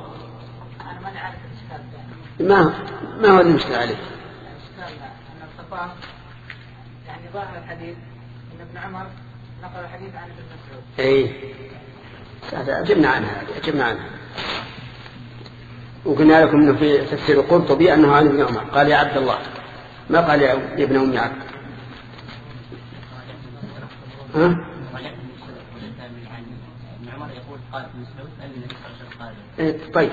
ما ما هو المشكلة عليه؟ أن الخطأ يعني ظاهر الحديث أن ابن عمر نقل الحديث عن ابن مسعود. إيه أجبنا عنها أجبنا عنها وقلنا لكم إنه في تفسير القرطبي أنه عن ابن عمر قال يا عبد الله، ما قال يا ابن أم عبد. ها؟ إيه طيب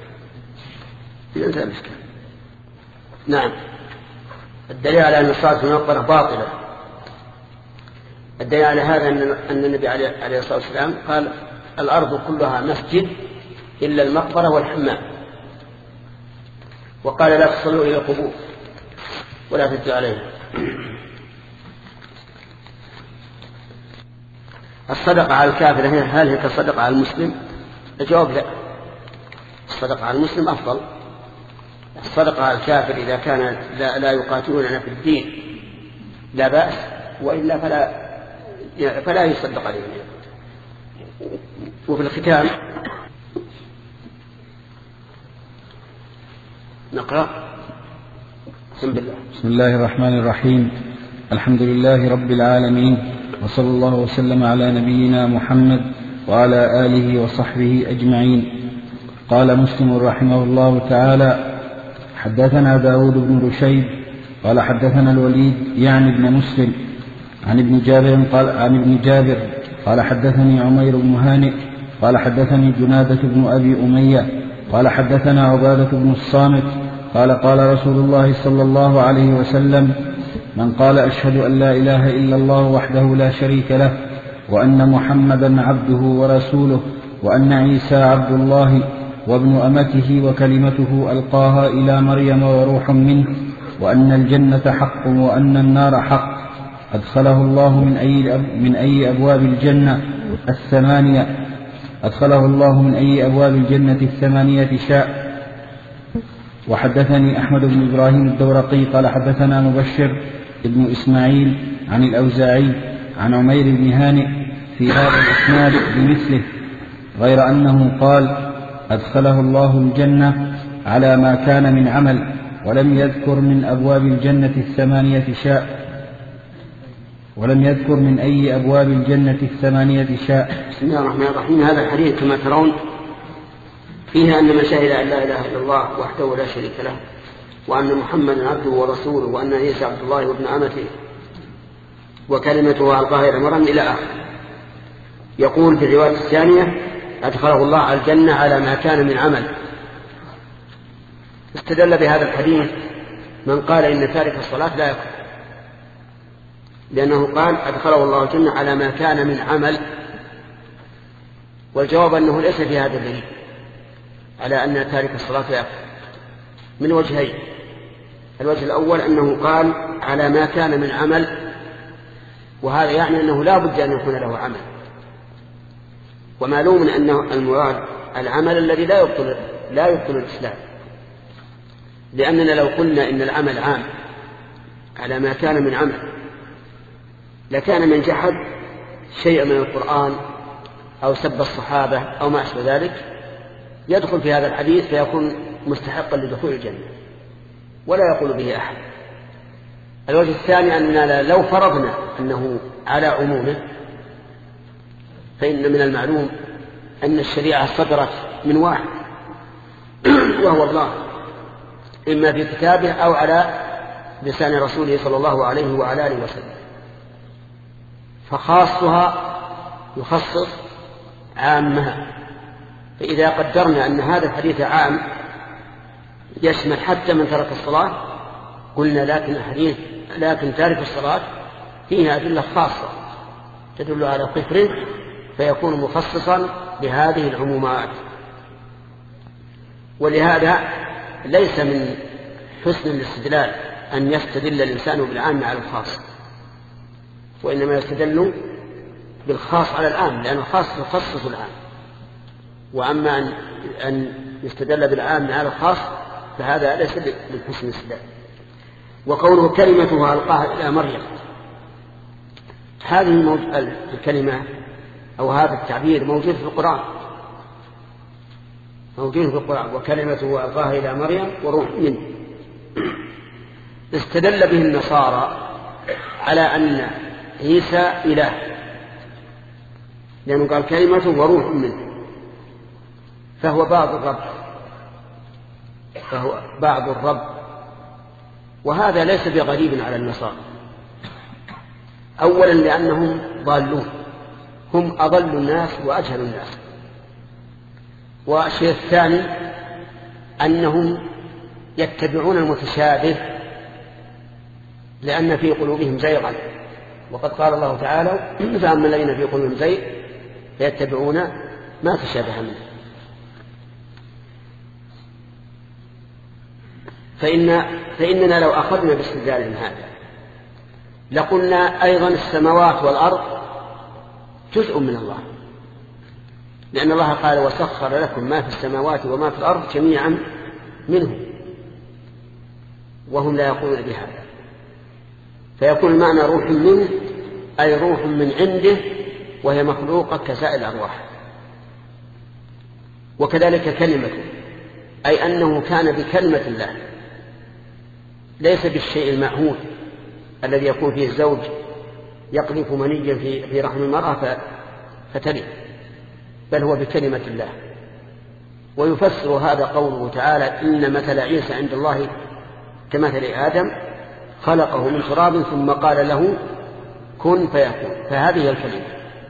إذا مشكلة. نعم. الدليل على أن الصلاة في المقبرة باطلة، الدليل على هذا أن النبي عليه الصلاة والسلام قال الأرض كلها مسجد إلا المقبرة والحمام، وقال لا تصلوا إلى القبور ولا تتوا عليها. الصدقة على الكافر هل هي كالصدقة على المسلم؟ الجواب لا، الصدقة على المسلم أفضل. الصدقة على الكافر إذا كان لا, لا يقاتلوننا في الدين لا بأس، وإلا فلا فلا يصدق عليهم. وفي الختام نقرأ. بسم الله. بسم الله الرحمن الرحيم. الحمد لله رب العالمين، وصلى الله وسلم على نبينا محمد وعلى آله وصحبه أجمعين. قال مسلم رحمه الله تعالى: حدثنا داود بن رشيد قال حدثنا الوليد يعني ابن مسلم عن ابن جابر قال عن ابن جابر قال حدثني عمير بن هانئ قال حدثني جنادة بن أبي أمية قال حدثنا عبادة بن الصامت قال قال رسول الله صلى الله عليه وسلم: من قال أشهد أن لا إله إلا الله وحده لا شريك له وأن محمدا عبده ورسوله وأن عيسى عبد الله وابن أمته وكلمته ألقاها إلى مريم وروح منه وأن الجنة حق وأن النار حق أدخله الله من أي من أي أبواب الجنة الثمانية أدخله الله من أي أبواب الجنة الثمانية شاء. وحدثني أحمد بن إبراهيم الدورقي قال حدثنا مبشر ابن إسماعيل عن الأوزاعي عن عمير بن هانئ في هذا الإسناد بمثله، غير أنه قال: أدخله الله الجنة على ما كان من عمل، ولم يذكر من أبواب الجنة الثمانية شاء ولم يذكر من أي أبواب الجنة الثمانية شاء. بسم الله الرحمن الرحيم. هذا الحديث كما ترون فيه أن من شهد أن لا إله إلا الله وحده لا شريك له وأن محمدا عبده ورسوله وأن عيسى عبد الله وابن أمته وكلمته ألقاها إلى مريم إلى آخره. يقول في الرواية الثانية: أدخله الله على الجنة على ما كان من عمل. استدل بهذا الحديث من قال إن تارك الصلاة لا يكفر، لأنه قال أدخله الله الجنة على ما كان من عمل، والجواب أنه ليس في هذا الدليل على أن تارك الصلاة لا يكفر من وجهين. الوجه الأول أنه قال على ما كان من عمل، وهذا يعني أنه لا بد أن يكون له عمل، ومعلوم أنه المراد العمل الذي لا يبطل لا يبطل الإسلام، لأننا لو قلنا إن العمل عام على ما كان من عمل لكان من جحد شيئا من القرآن أو سب الصحابة أو ما أشبه ذلك يدخل في هذا الحديث فيكون مستحقا لدخول الجنة ولا يقول به أحد. الوجه الثاني أننا لو فرضنا أنه على عمومه فإن من المعلوم أن الشريعة صدرت من واحد وهو الله، إما في كتابه أو على لسان رسوله صلى الله عليه وعلى آله وسلم، فخاصها يخصص عامها. فإذا قدرنا أن هذا الحديث عام يشمل حتى من ترك الصلاة قلنا لكن الحديث لكن تارك الصلاة فيها أدلة خاصة تدل على كفر فيكون مخصصا بهذه العمومات. ولهذا ليس من حسن الاستدلال أن يستدل الإنسان بالعام على الخاص، وإنما يستدل بالخاص على العام، لأن الخاص يخصص العام. وأما أن, أن يستدل بالعام على الخاص فهذا ليس بالحسن الاستدلال. وقوله كلمتها ألقاها إلى مريم، هذه الكلمة أو هذا التعبير موجود في القرآن موجود في القرآن وكلمته ألقاها إلى مريم وروح منه. استدل به النصارى على أن عيسى إله، لأنه قال كلمته وروح منه، فهو بعض الرب فهو بعض الرب وهذا ليس بغريب على النصارى. أولا لأنهم ضالون، هم أضل الناس وأجهل الناس. والشيء الثاني أنهم يتبعون المتشابه لأن في قلوبهم زيغا، وقد قال الله تعالى فأما الذين في قلوبهم زيغ فيتبعون ما تشابه منه. فإن فإننا لو أخذنا باستدلال هذا لقلنا أيضا السماوات والأرض جزء من الله، لأن الله قال وسخر لكم ما في السماوات وما في الأرض جميعا منه، وهم لا يقولون بهذا. فيكون المعنى روح منه أي روح من عنده وهي مخلوقة كسائر الأرواح. وكذلك كلمته أي أنه كان بكلمة الله ليس بالشيء المعهود الذي يكون فيه الزوج يقذف منيا في في رحم المرأة فتلد، بل هو بكلمة الله. ويفسر هذا قوله تعالى إن مثل عيسى عند الله كمثل آدم خلقه من تراب ثم قال له كن فيكون، فهذه الكلمة.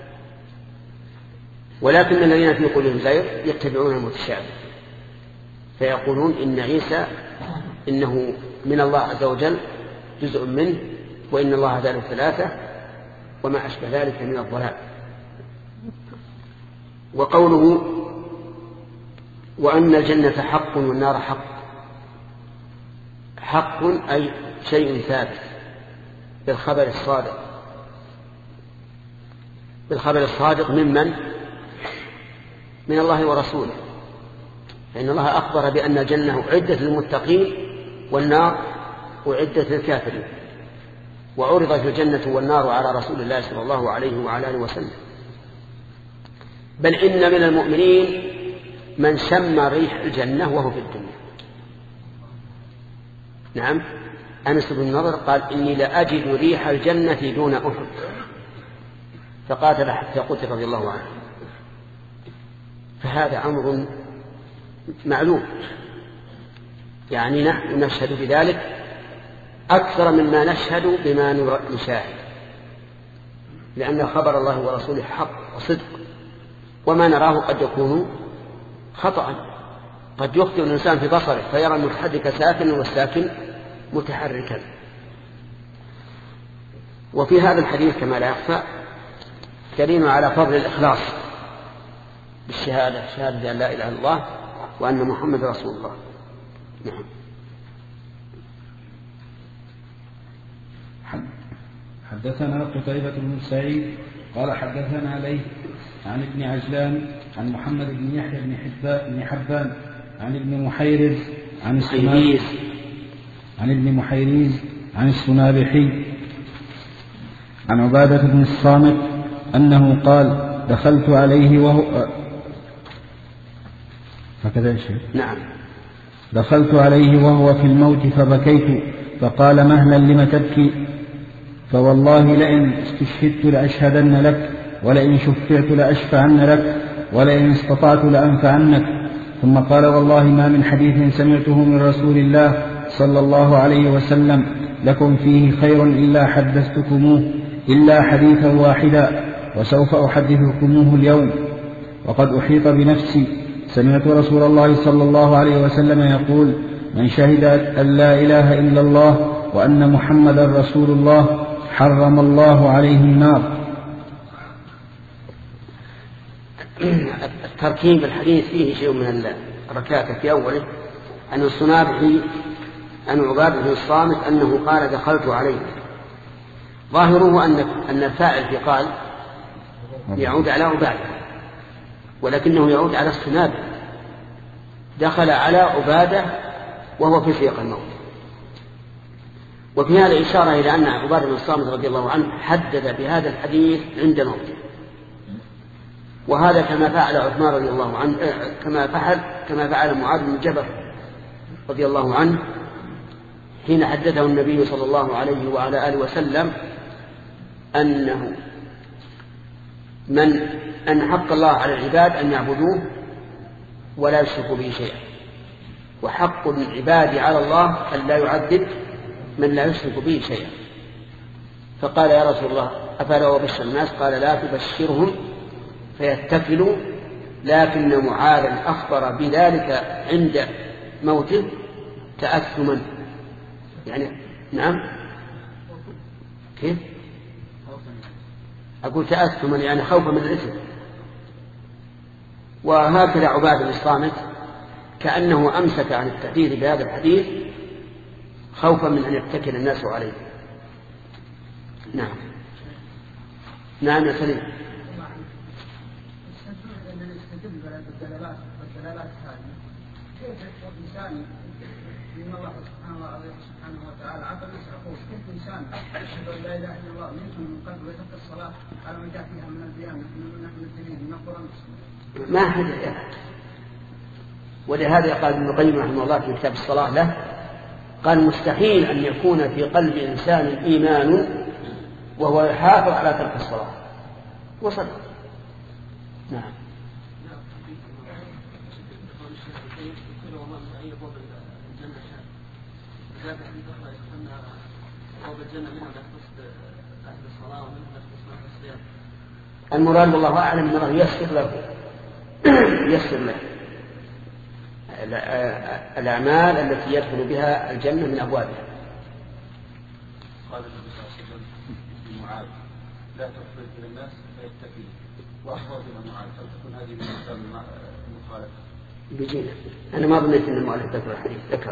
ولكن الذين في قلوبهم زيغ يتبعون المتشابه فيقولون إن عيسى إنه من الله عز وجل جزء منه، وإن الله ثالث ثلاثة وما أشبه ذلك من الضلال. وقوله وأن الجنة حق والنار حق، حق أي شيء ثابت بالخبر الصادق، بالخبر الصادق ممن؟ من الله ورسوله، فإن الله أخبر بأن الجنة أعدت للمتقين والنار أعدت للكافرين، وعرضت الجنة والنار على رسول الله صلى الله عليه وعلى آله وسلم. بل إن من المؤمنين من شم ريح الجنة وهو في الدنيا. نعم، أنس بن النضر قال إني لأجد ريح الجنة دون أحد، فقاتل حتى قتل رضي الله عنه. فهذا أمر معلوم، يعني نحن نشهد بذلك أكثر مما نشهد بما نشاهد، لأن خبر الله ورسوله حق وصدق، وما نراه قد يكون خطأ. قد يخطئ الإنسان في بصره فيرى المتحرك ساكنا والساكن متحركا. وفي هذا الحديث كما لا يخفى دليل على فضل الإخلاص بالشهادة، شهادة أن لا إله إلا الله وأن محمد رسول الله. نعم. حدثنا قتيبة بن سعيد قال حدثنا ليث عن ابن عجلان عن محمد بن يحيى بن حبان, بن حبان عن ابن محيرز عن السنابحي عن ابن محيريز عن السنابحي عن عبادة بن الصامت أنه قال دخلت عليه وهو هكذا يا شيخ. نعم. دخلت عليه وهو في الموت فبكيت فقال مهلا لم تبكي فوالله لئن استشهدت لأشهدن لك ولئن شفعت لأشفعن لك ولئن استطعت لأنفعنك. ثم قال والله ما من حديث سمعته من رسول الله صلى الله عليه وسلم لكم فيه خير إلا حدثتكموه إلا حديثا واحدا وسوف أحدثكموه اليوم. وقد أحيط بنفسي سمعت رسول الله صلى الله عليه وسلم يقول من شهد أن لا إله إلا الله وأن محمدا رسول الله حرم الله عليه النار. التركيب الحديث فيه شيء من الركاكة في أوله أن الصنابحي أن عبادة بن الصامت أنه قال دخلت عليه. ظاهره أن أن الفاعل في قال يعود على عبادة ولكنه يعود على الصنابحي. دخل على عبادة وهو في سياق الموت. وفي هذا إشارة إلى أن عبادة بن الصامت رضي الله عنه حدد بهذا الحديث عند موته. وهذا كما فعل عثمان رضي الله عنه كما فعل كما فعل معاذ بن جبل رضي الله عنه حين حدثه النبي صلى الله عليه وعلى آله وسلم أنه من أن حق الله على العباد أن يعبدوه ولا يشركوا به شيئا وحق العباد على الله أن لا يعذب من لا يشرك به شيئا. فقال يا رسول الله أفلا أبشر الناس؟ قال لا تبشرهم فيتكلوا لكن معاذا أخبر بذلك عند موته تأثما يعني نعم كيف أقول تأثما يعني خوفا من الإثم. وهكذا عبادة بن الصامت كأنه أمسك عن التحديث بهذا الحديث خوفا من أن يتكل الناس عليه. نعم نعم يا سليم. كيف الإنسان من الله سبحانه وتعالى عقل يسعقون كيف إنسان يشهد أن لا إله إلا الله ويكون من قلبه ويترك الصلاة على ما جاء فيها من البيان نحن الدليل من القرآن ما حدث. ولهذا قال ابن القيم رحمه الله في كتاب الصلاة له قال مستحيل أن يكون في قلب إنسان إيمان وهو يحافظ على ترك الصلاة وصل. نعم. المراد والله أعلم أنه يسر له يسر له الأعمال التي يدخل بها الجنة من أبوابها. قال النبي صلى الله عليه وسلم لمعاذ لا تخبر إلى الناس فيتقي وأخبر إلى معاذ هل تكون هذه من أسباب المخالفة؟ بجينا أنا ما ظنيت أن المؤلف ذكر الحديث ذكر.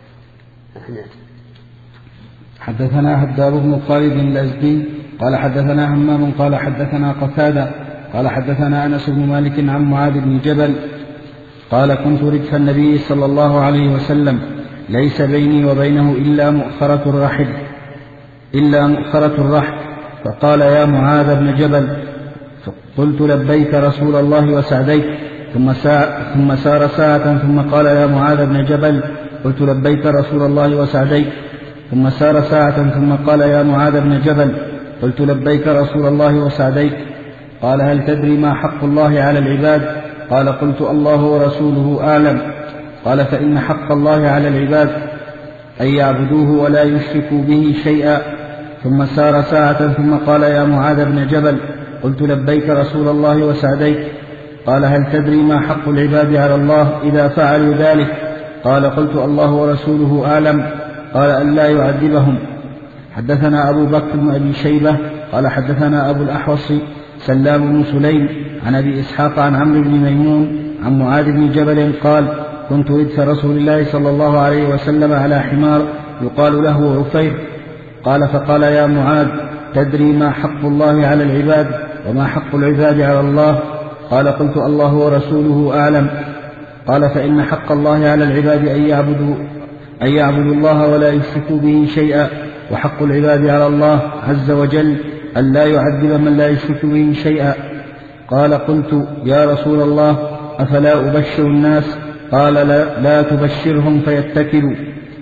حدثنا هداب بن خالد الأزدي قال حدثنا همام قال حدثنا قتادة قال حدثنا أنس بن مالك عن معاذ بن جبل قال كنت ردف النبي صلى الله عليه وسلم ليس بيني وبينه إلا مؤخرة الرحل إلا مؤخرة الرحل فقال يا معاذ بن جبل قلت لبيك رسول الله وسعديك ثم, سا ثم سار ساعة ثم قال يا معاذ بن جبل قلت لبيك رسول الله وسعديك ثم سار ساعة ثم قال يا معاذ بن جبل قلت لبيك رسول الله وسعديك قال هل تدري ما حق الله على العباد؟ قال قلت الله ورسوله أعلم. قال فإن حق الله على العباد أن يعبدوه ولا يشركوا به شيئا. ثم سار ساعة ثم قال يا معاذ بن جبل قلت لبيك رسول الله وسعديك قال هل تدري ما حق العباد على الله إذا فعلوا ذلك؟ قال قلت الله ورسوله أعلم. قال أن لا يعذبهم. حدثنا أبو بكر بن أبي شيبة قال حدثنا أبو الأحوص سلام بن سليم عن أبي إسحاق عن عمرو بن ميمون عن معاذ بن جبل قال كنت ردف رسول الله صلى الله عليه وسلم على حمار يقال له عفير قال فقال يا معاذ تدري ما حق الله على العباد؟ وما حق العباد على الله؟ قال قلت الله ورسوله أعلم. قال فإن حق الله على العباد أن يعبدوا, أن يعبدوا الله ولا يشركوا به شيئا، وحق العباد على الله عز وجل أن لا يعذب من لا يشرك به شيئا. قال قلت يا رسول الله أفلا أبشر الناس؟ قال لا, لا تبشرهم فيتكلوا.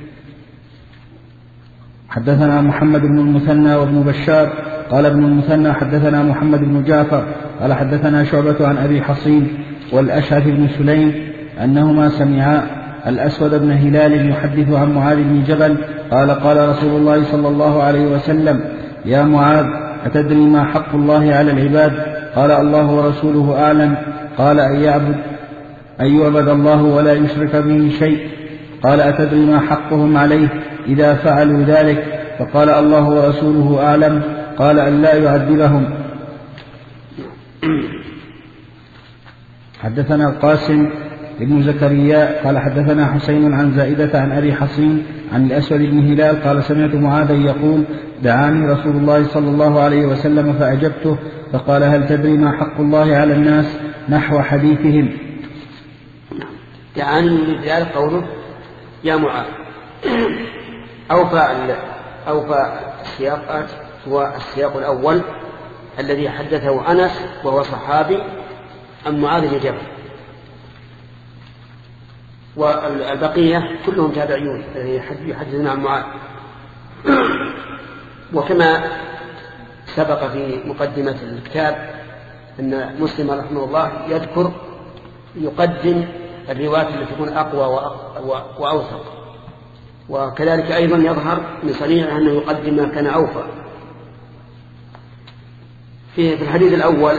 حدثنا محمد بن المثنى وابن بشار قال ابن المثنى حدثنا محمد بن جعفر قال حدثنا شعبة عن أبي حصين والأشعث بن سليم أنهما سمعا الأسود بن هلال يحدث عن معاذ بن جبل قال قال رسول الله صلى الله عليه وسلم يا معاذ أتدري ما حق الله على العباد؟ قال الله ورسوله أعلم. قال أن يعبد أن يعبد الله ولا يشرك به شيء. قال أتدري ما حقهم عليه إذا فعلوا ذلك؟ فقال الله ورسوله أعلم. قال أن لا يعذبهم. حدثنا القاسم ابن زكريا قال حدثنا حسين عن زائدة عن أبي حصين عن الأسود بن هلال قال سمعت معاذا يقول دعاني رسول الله صلى الله عليه وسلم فأجبته فقال هل تدري ما حق الله على الناس؟ نحو حديثهم. دعاني من ذلك قوله يا معاذ. أوفى أوفى السياقات هو السياق الأول الذي حدثه أنس وهو صحابي عن معاذ بن جبل، والبقية كلهم تابعون يحدثون عن معاذ. وكما سبق في مقدمة الكتاب أن مسلم رحمه الله يذكر يقدم الروايات التي تكون أقوى وأوثق، وكذلك أيضا يظهر من صنيعه أنه يقدم ما كان أوفى. في الحديث الأول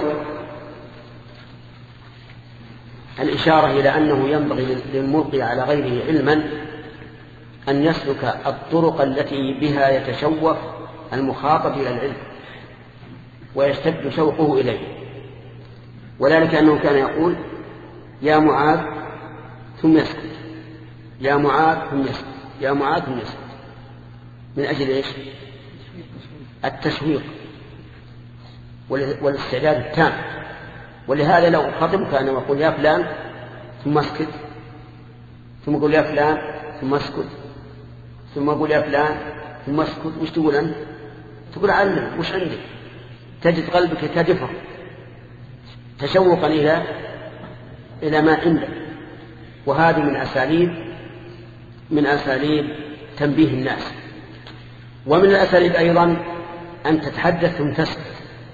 الإشارة إلى أنه ينبغي للملقي على غيره علما أن يسلك الطرق التي بها يتشوف المخاطب إلى العلم ويشتد شوقه إليه، وذلك أنه كان يقول يا معاذ ثم يسكت، يا معاذ ثم يسكت، يا معاذ ثم يسكت، من أجل إيش؟ التشويق والاستعداد التام. ولهذا لو خطبك أنا وأقول يا فلان ثم اسكت، ثم أقول يا فلان ثم اسكت، ثم أقول يا فلان ثم اسكت، وش تقول أنت؟ تقول علم وش عندك؟ تجد قلبك كدفر تشوقا إلى إلى ما عندك. وهذه من أساليب من أساليب تنبيه الناس. ومن الأساليب أيضا أن تتحدث ثم تسكت،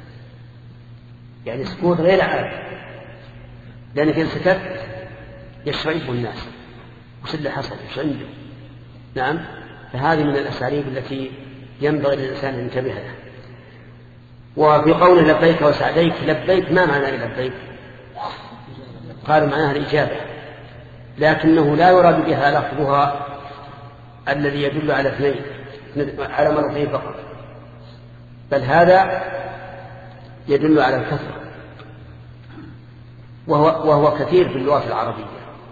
يعني سكوت غير عادي، لأنك إن سكت يشرعه الناس وش اللي حصل وش عنده. نعم، فهذه من الأساليب التي ينبغي للإنسان أن ينتبه لها. وفي قوله لبيك وسعديك، لبيك ما معنى لبيك؟ قالوا معناها الإجابة، لكنه لا يراد بها لفظها الذي يدل على اثنين على مرتين فقط، بل هذا يدل على الكثرة، وهو, وهو كثير في اللغة العربية.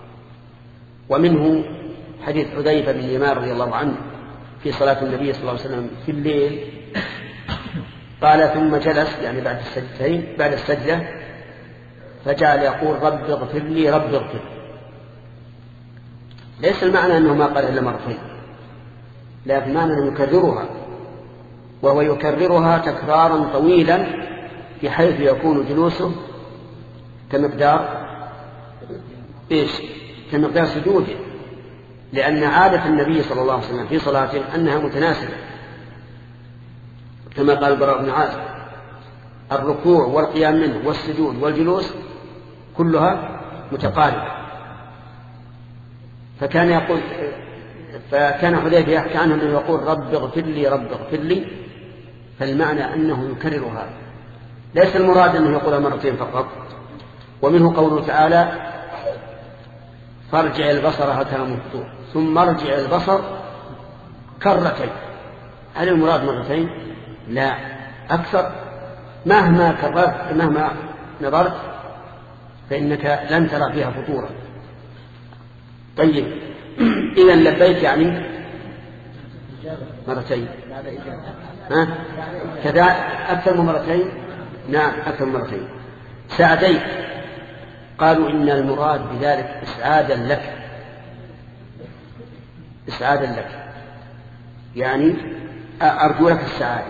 ومنه حديث حذيفة بن اليمان رضي الله عنه في صلاة النبي صلى الله عليه وسلم في الليل، قال ثم جلس يعني بعد السجدتين بعد السجدة فجعل يقول رب اغفر لي رب اغفر. ليس المعنى أنه ما قال إلا مرتين، لكن معنى أنه يكررها، وهو يكررها تكرارا طويلا بحيث يكون جلوسه كمقدار إيش؟ كمقدار سجوده، لأن عادة النبي صلى الله عليه وسلم في صلاته أنها متناسبة، كما قال البراء بن عازب الركوع والقيام منه والسجود والجلوس كلها متقاربة. فكان يقول فكان حذيفة يحكي عنه أنه يقول رب اغفر لي رب اغفر لي، فالمعنى أنه يكرر هذا، ليس المراد أنه يقول مرتين فقط. ومنه قوله تعالى فارجع البصر هل ترى من فطور ثم ارجع البصر كرتين. هل المراد مرتين؟ لا، أكثر. مهما كررت مهما نظرت فإنك لن ترى فيها فطورا. طيب، إذن لبيك يعني مرتين، ها كذا أكثر من مرتين. نعم أكثر مرتين. سعديك قالوا إن المراد بذلك إسعادا لك، إسعادا لك يعني أرجو لك السعادة.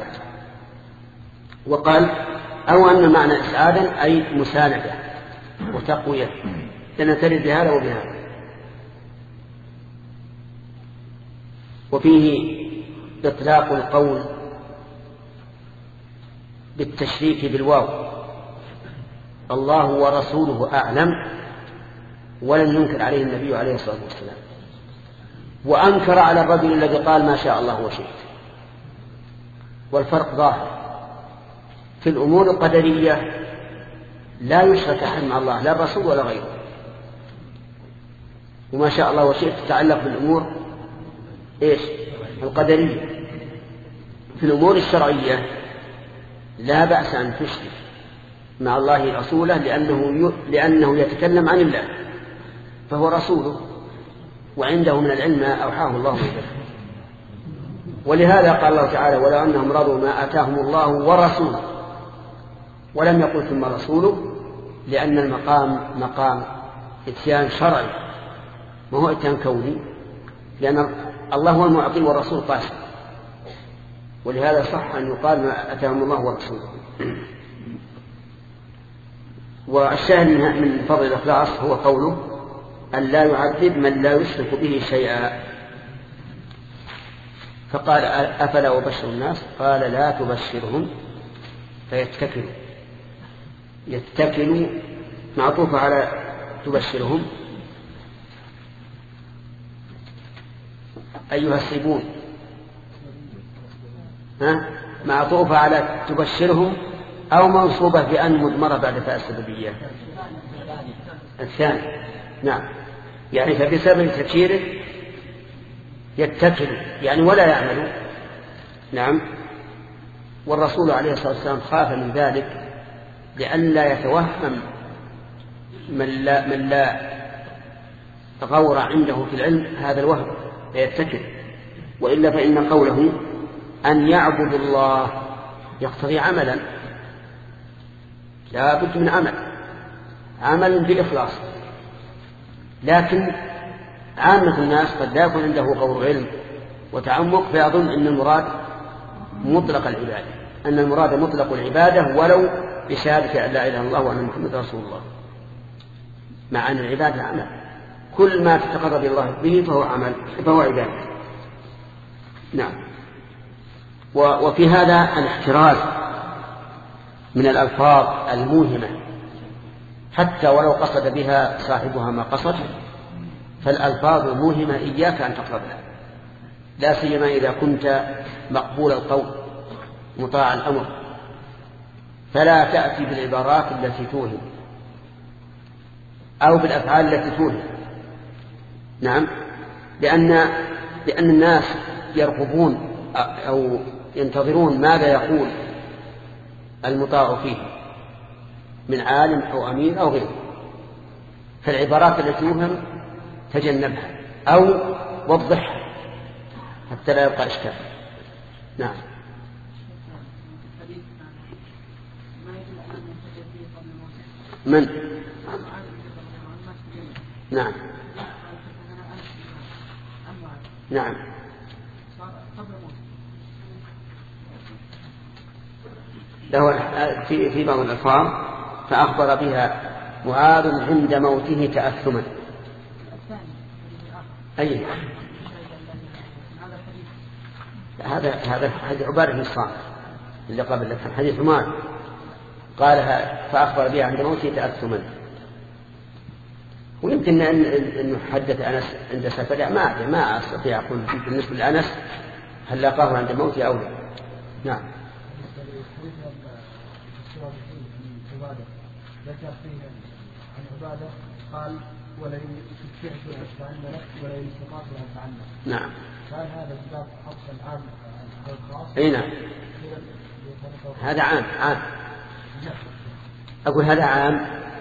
وقال أو أن معنى إسعادا أي مساندة وتقوية، سنترد بهذا وبهذا. وفيه إطلاق القول بالتشريك بالواو، الله ورسوله أعلم، ولم ينكر عليه النبي عليه الصلاة والسلام، وأنكر على الرجل الذي قال ما شاء الله وشئت. والفرق ظاهر في الأمور القدرية، لا يشرك أحد مع الله لا الرسول ولا غيره، وما شاء الله وشئت تتعلق بالأمور إيش القدرية. في الأمور الشرعية لا بأس أن تشرك مع الله رسوله، لأنه, لأنه يتكلم عن الله فهو رسوله، وعنده من العلم ما أوحاه الله إليه. ولهذا قال الله تعالى ولو أنهم رضوا ما آتاهم الله ورسوله، ولم يقل ثم رسوله، لأن المقام مقام اتيان شرعي ما هو اتيان كوني، لأن الله هو المعطي والرسول قاسم، ولهذا صح أن يقال ما أتاهم الله ورسوله. والشاهد من فضل الإخلاص هو قوله أن لا يعذب من لا يشرك به شيئا. فقال أفلا أبشر الناس؟ قال لا تبشرهم فيتكلوا، يتكلوا معطوف على تبشرهم أيها السيبون، ها معطوفة على تبشرهم، أو منصوبة بأن مضمرة بعد فاء السببية الثاني. نعم يعني فبسبب تبشيره يتكل يعني ولا يعمل. نعم. والرسول عليه الصلاة والسلام خاف من ذلك لئلا يتوهم من لا, من لا غور عنده في العلم هذا الوهم فيتكل، وإلا فإن قوله أن يعبد الله يقتضي عملا، لا بد من عمل، عمل بإخلاص. لكن عامة الناس قد لا يكون عنده قول علم وتعمق فيظن أن المراد مطلق العبادة، أن المراد مطلق العبادة ولو بشهادة أن لا إله إلا الله وأن محمد رسول الله، مع أن العبادة عمل، كل ما تتقرب الله به فهو عمل فهو عبادة. نعم. وفي هذا الاحتراز من الألفاظ الموهمة، حتى ولو قصد بها صاحبها ما قصد، فالألفاظ الموهمة إياك أن تقربها، لا سيما إذا كنت مقبول القول مطاع الأمر، فلا تأتي بالعبارات التي توهم أو بالأفعال التي توهم. نعم. لأن لأن الناس يرغبون أو ينتظرون ماذا يقول المطاع فيه من عالم أو أمين أو غيره، فالعبارات التي توهم تجنبها أو وضحها حتى لا يبقى إشكال. نعم. من؟ نعم نعم له في في بعض الألفاظ فأخبر بها معاذ عند موته تأثما. أي هذا هذا هذا عبارة من الصامت اللي قبل لك حديث معاذ قالها فأخبر بها عند موته تأثما. ويمكن أن نحدث أنس عند سفر ما ما أستطيع أقول بالنسبة لأنس هل لقاه عند موته أو لا. نعم. ذكر فيه عن عبادة قال ولا يستطيع عندنا ولا يستطيع أن يتعلم. نعم. قال هذا سبب حفص العام الخاص. أي نعم. هذا عام عام. أقول هذا عام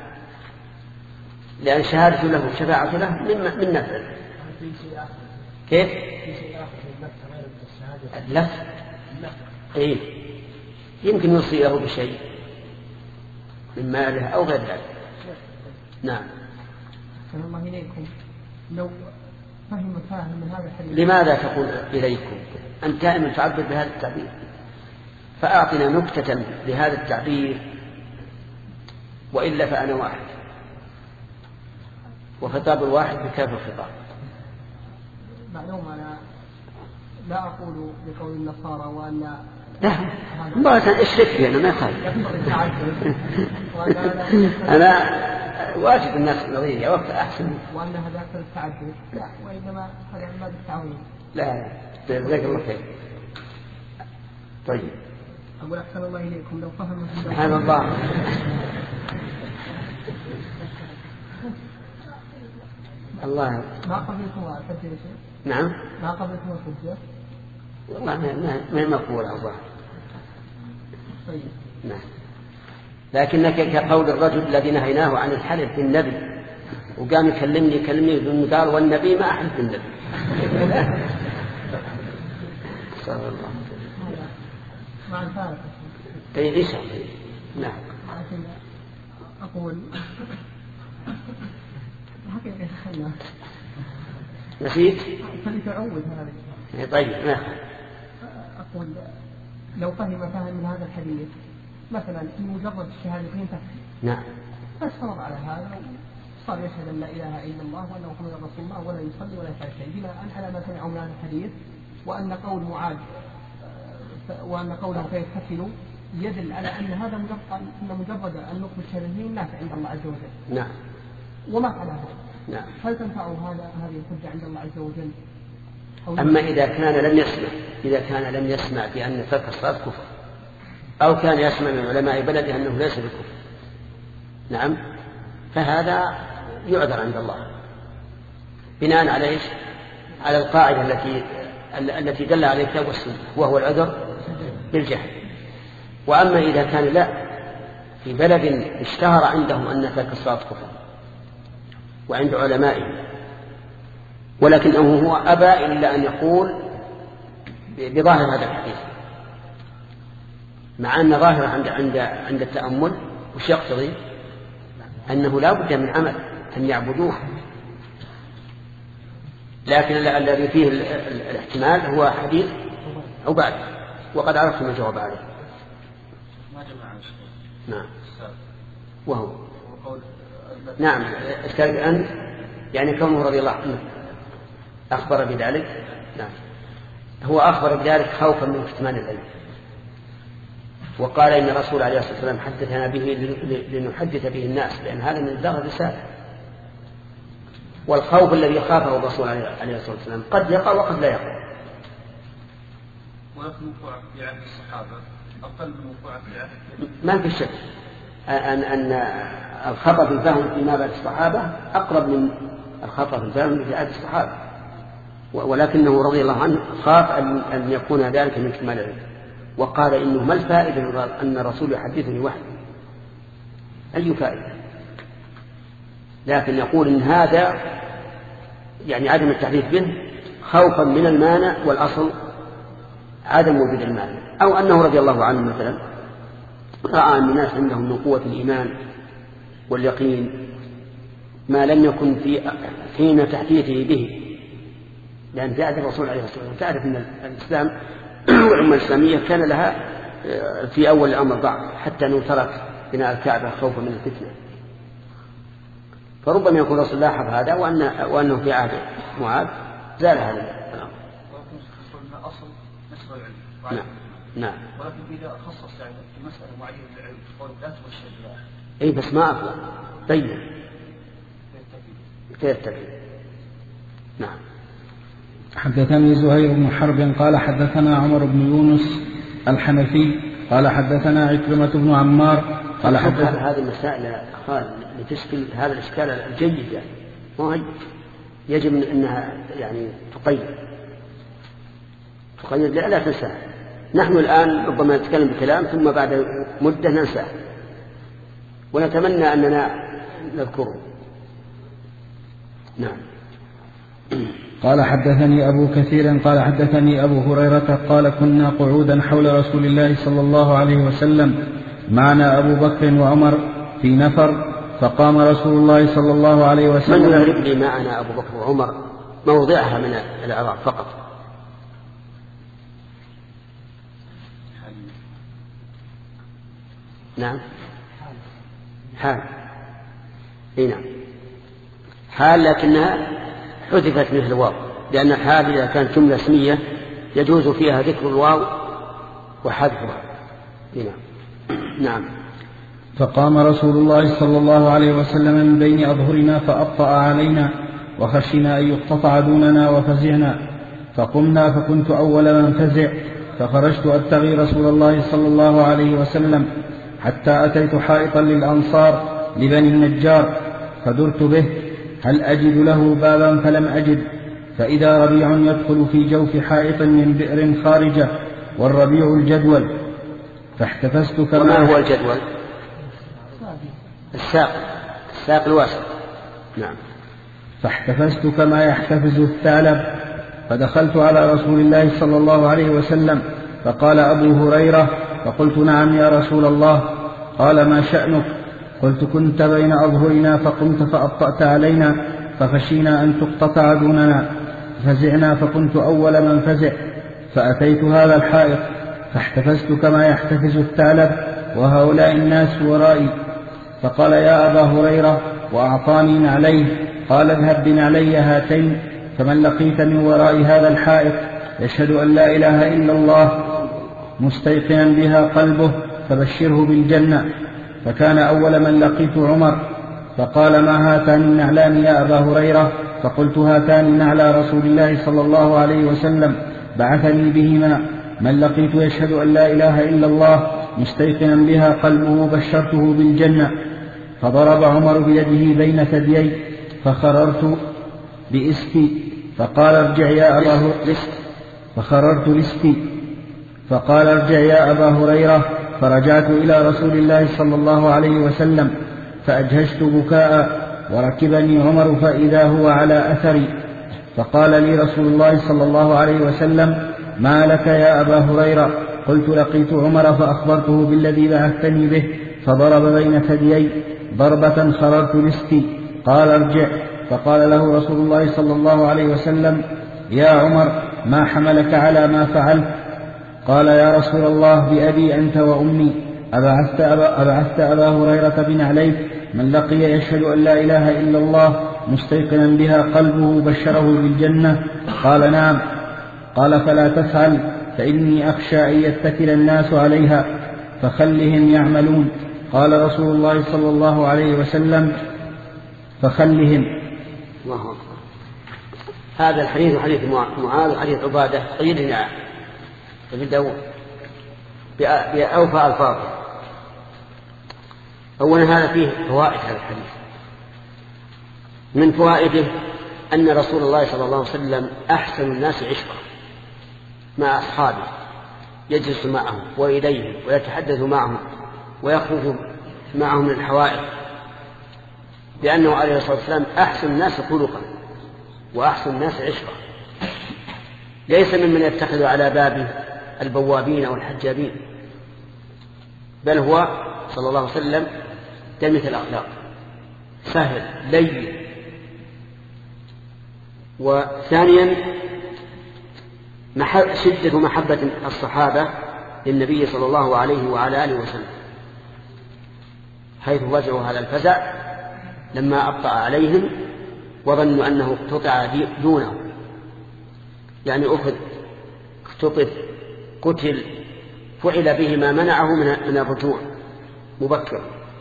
لأن شهادة له شفاعة له من من نفع. كيف؟ اللف. إيه يمكن يوصي له بشيء من ماله أو غير ذلك. نعم. الله إليكم لو فهم فاهم من هذا الحديث. لماذا تقول إليكم؟ أنت دائما تعبر بهذا التعبير، فأعطنا نكتة لهذا التعبير، وإلا فأنا واحد، وخطاب الواحد بكاف الخطاب. معلوم أنا لا أقول بقول النصارى وأن لا ما اشرك فيه أنا ما يخالف. أنا واجد الناس نظرية وقت أحسن وأن هذاك التعدد لا، وإنما هذا ما بالتعويض. لا جزاك الله خير. طيب أقول أحسن الله إليكم لو فهم سبحان الله. الله ما قبلتم الحجة. نعم ما قبلتم الحجة. والله ما ما مقبول الله. طيب نعم. لكنك كقول الرجل الذي نهيناه عن الحلف بالنبي وقام يكلمني يكلمني بالمدار والنبي ما أحلف بالنبي. صلى الله مع الفارق. طيب إيش؟ نعم. لكن أقول حقيقة خلنا نسيت؟ فلتعود هذا. طيب ما أقول لو فهم فهم من هذا الحديث مثلا مجرد الشهادتين تكفي. نعم. بس فرض على هذا صار يشهد أن لا إله إلا الله وأن محمدا رسول الله ولا يصلي ولا يفعل شيء بناء على ما سمعوا من هذا الحديث، وأن قول معاذ وأن قوله فيتكفل يدل على أن هذا مجرد أن مجرد أن نقبل الشهادتين نافع عند الله عز وجل. نعم. وما على هذا. نعم. هل تنفع هذا هذه الحجة عند الله عز وجل؟ أما إذا كان لم يسمع إذا كان لم يسمع بأن ترك الصلاة كفر، أو كان يسمع من علماء بلده أنه ليس بكفر، نعم، فهذا يعذر عند الله بناء على إيش؟ على القاعدة التي التي دل عليها الكتاب والسنة، وهو العذر بالجهل. وأما إذا كان لا في بلد اشتهر عندهم أن ترك الصلاة كفر وعند علمائه، ولكنه هو أبى إلا أن يقول بظاهر هذا الحديث، مع أن ظاهر عند عند عند التأمل وش يقتضي؟ أنه لا بد من عمل أن يعبدوه، لكن الذي فيه الاحتمال هو حديث عباد، وقد عرفتم الجواب عليه. نعم. وهو نعم اشترك أن يعني كونه رضي الله عنه أخبر بذلك. نعم. هو أخبر بذلك خوفا من كتمان العلم، وقال إن الرسول عليه الصلاة والسلام حدثنا به لنحدث به الناس، لأن هذا من دار الرسالة. والخوف الذي خافه الرسول عليه الصلاة والسلام قد يقع وقد لا يقع. ولكن وقوع في عهد الصحابة أقل من وقوع في عهد ما في شك أن أن الخطأ في الفهم فيما بعد الصحابة أقرب من الخطأ في الفهم في عهد الصحابة، ولكنه رضي الله عنه خاف أن يكون ذلك من كمال العلم، وقال إنه ما الفائدة أن الرسول يحدثني وحده، أي فائدة؟ لكن يقول إن هذا يعني عدم التحديث به خوفا من المانع، والأصل عدم وجود المانع، أو أنه رضي الله عنه مثلا رأى أن الناس عندهم من قوة الإيمان واليقين ما لم يكن في حين تحديثه به، لأن في عهد الرسول عليه الصلاة والسلام تعرف أن الإسلام والأمة الإسلامية كان لها في أول الأمر ضعف، حتى أنه ترك بناء الكعبة خوفا من الفتنة. فربما يكون الرسول لاحظ هذا وأن وأنه في عهد معاذ زال هذا الأمر. ولكن أصل نسبة العلم. نعم. نعم. ولكن إذا خصص يعني في مسألة معينة في العلم قول لا تبشر. أي بس ما أطلع. طيب. تيتفي. نعم. حدثني زهير بن حرب قال حدثنا عمر بن يونس الحنفي قال حدثنا عكرمة بن عمار قال حدثنا هذه المسائل لتشكل هذا الإشكال الجيد، يعني مو هي يجب أنها يعني تقيد تقيد لا, لا تنساها. نحن الآن ربما نتكلم بكلام ثم بعد مدة ننساه، ونتمنى أننا نذكره. نعم. قال حدثني أبو كثير قال حدثني أبو هريرة قال كنا قعودا حول رسول الله صلى الله عليه وسلم معنا أبو بكر وعمر في نفر، فقام رسول الله صلى الله عليه وسلم. من يعرف لي معنا أبو بكر وعمر موضعها من الإعراب فقط؟ نعم حال. اي نعم حال، لكنها حذفت مثل الواو، لأن الحال إذا كانت جملة اسمية يجوز فيها ذكر الواو وحذفها. نعم. نعم. فقام رسول الله صلى الله عليه وسلم من بين أظهرنا فأبطأ علينا، وخشنا أن يقتطع دوننا وفزعنا، فقمنا فكنت أول من فزع، فخرجت أبتغي رسول الله صلى الله عليه وسلم حتى أتيت حائطا للأنصار لبني النجار، فدرت به هل أجد له بابا فلم أجد، فإذا ربيع يدخل في جوف حائط من بئر خارجة، والربيع الجدول، فاحتفزت كما. وما هو الجدول؟ الساق، الساق الواسع. نعم. فاحتفزت كما يحتفز الثعلب، فدخلت على رسول الله صلى الله عليه وسلم، فقال أبو هريرة، فقلت نعم يا رسول الله. قال ما شأنك؟ قلت كنت بين أظهرنا فقمت فأبطأت علينا، فخشينا أن تقتطع دوننا، فزعنا فكنت أول من فزع، فأتيت هذا الحائط فاحتفزت كما يحتفز الثعلب، وهؤلاء الناس ورائي. فقال يا أبا هريرة، وأعطاني نعليه، قال اذهب بنعلي هاتين، فمن لقيت من وراء هذا الحائط يشهد أن لا إله إلا الله مستيقنا بها قلبه فبشره بالجنة. فكان أول من لقيت عمر، فقال ما هاتان النعلان يا أبا هريرة؟ فقلت هاتان نعلى رسول الله صلى الله عليه وسلم بعثني بهما، من لقيت يشهد أن لا إله إلا الله مستيقنا بها قلبه بشرته بالجنة. فضرب عمر بيده بين ثديي، فخررت بإسفي، فقال ارجع يا أبا هريرة، فخررت لستي، فقال ارجع يا أبا هريرة، فرجعت إلى رسول الله صلى الله عليه وسلم فأجهشت بكاء، وركبني عمر فإذا هو على أثري، فقال لي رسول الله صلى الله عليه وسلم ما لك يا أبا هريرة؟ قلت لقيت عمر فأخبرته بالذي بعثتني به، فضرب بين ثديي ضربة خررت لستي، قال ارجع. فقال له رسول الله صلى الله عليه وسلم يا عمر ما حملك على ما فعلت؟ قال يا رسول الله بأبي أنت وأمي، أبعثت أبا, أبعثت أبا هريرة بنعليك، من لقي يشهد أن لا إله إلا الله مستيقنا بها قلبه بشره بالجنة؟ قال نعم. قال فلا تفعل، فإني أخشى أن يتكل الناس عليها، فخلهم يعملون. قال رسول الله صلى الله عليه وسلم فخلهم. الله أكبر. هذا الحديث حديث معاذ وحديث عبادة قيدنا في داود بأوفى ألفاظه. أولا هذا فيه فوائد هذا الحديث. من فوائده أن رسول الله صلى الله عليه وسلم أحسن الناس عشرة مع أصحابه، يجلس معهم وإليهم ويتحدث معهم ويخرج معهم من الحوائط، لأنه عليه الصلاة والسلام أحسن الناس خلقا وأحسن الناس عشرة، ليس ممن يتخذ على بابه البوابين أو الحجابين، بل هو صلى الله عليه وسلم دمث الأخلاق، سهل لين. وثانيا شدة محبة الصحابة للنبي صلى الله عليه وعلى آله وسلم، حيث وزعوا هذا الفزع لما أبطأ عليهم وظنوا أنه اقتطع دونه، يعني أخذ اختطف قتل فعل به ما منعه من الرجوع مبكرا.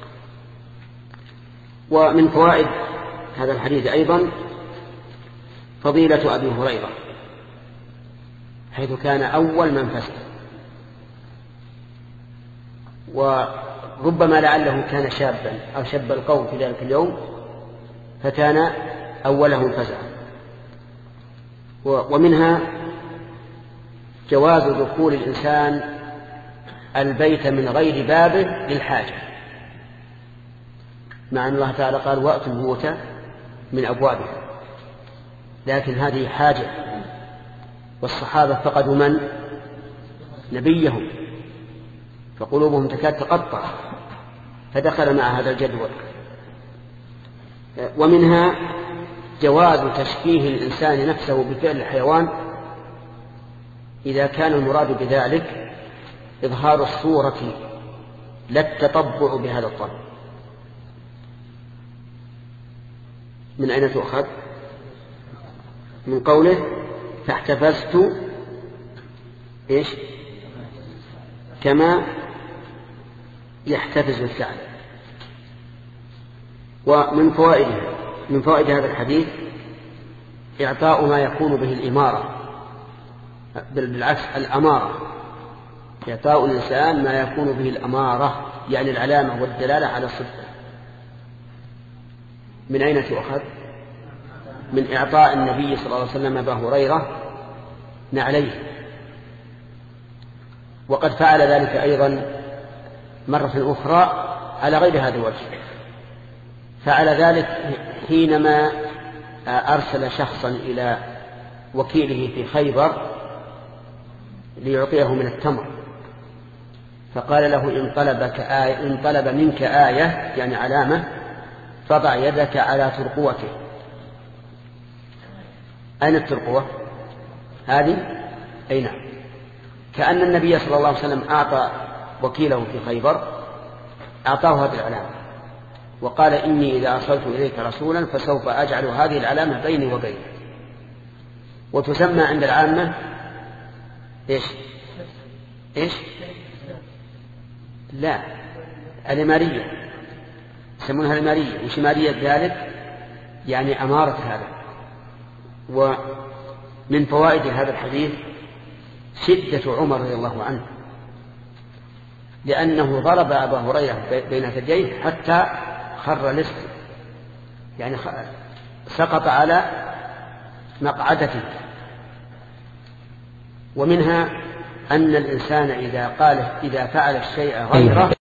ومن فوائد هذا الحديث أيضا فضيلة أبي هريرة، حيث كان أول من فزع، وربما لعله كان شابا أو شاب القوم في ذلك اليوم فكان أولهم فزعا. ومنها جواز دخول الإنسان البيت من غير بابه للحاجة، مع أن الله تعالى قال وأتوا البيوت من أبوابها، لكن هذه حاجة، والصحابة فقدوا من؟ نبيهم، فقلوبهم تكاد تقطع، فدخل مع هذا الجدول. ومنها جواز تشبيه الإنسان نفسه بفعل الحيوان إذا كان المراد بذلك إظهار الصورة لا التطبع بهذا الطبع. من أين تؤخذ؟ من قوله فاحتفزت إيش كما يحتفز الثعلب. ومن فوائده من فوائد هذا الحديث إعطاء ما يكون به الإمارة، بالعكس الأمارة، إعطاء الإنسان ما يكون به الأمارة يعني العلامة والدلالة على الصدق. من أين تؤخذ؟ من إعطاء النبي صلى الله عليه وسلم أبا هريرة نعليه، وقد فعل ذلك أيضا مرة أخرى على غير هذا الوجه. فعل ذلك حينما أرسل شخصا إلى وكيله في خيبر ليعطيه من التمر، فقال له إن طلبك آية إن طلب منك آية يعني علامة فضع يدك على ترقوته. أين الترقوة؟ هذه أي نعم. كأن النبي صلى الله عليه وسلم أعطى وكيله في خيبر أعطاه هذه العلامة وقال إني إذا أرسلت إليك رسولا فسوف أجعل هذه العلامة بيني وبينك. وتسمى عند العامة إيش إيش لا الإمارية، يسمونها الإمارية. وشمالية ذلك يعني أمارة هذا. ومن فوائد هذا الحديث شدة عمر رضي الله عنه، لأنه ضرب أبا هريرة بين ثدييه حتى خر لص، يعني سقط على مقعدته. ومنها أن الإنسان إذا قال إذا فعل الشيء غيره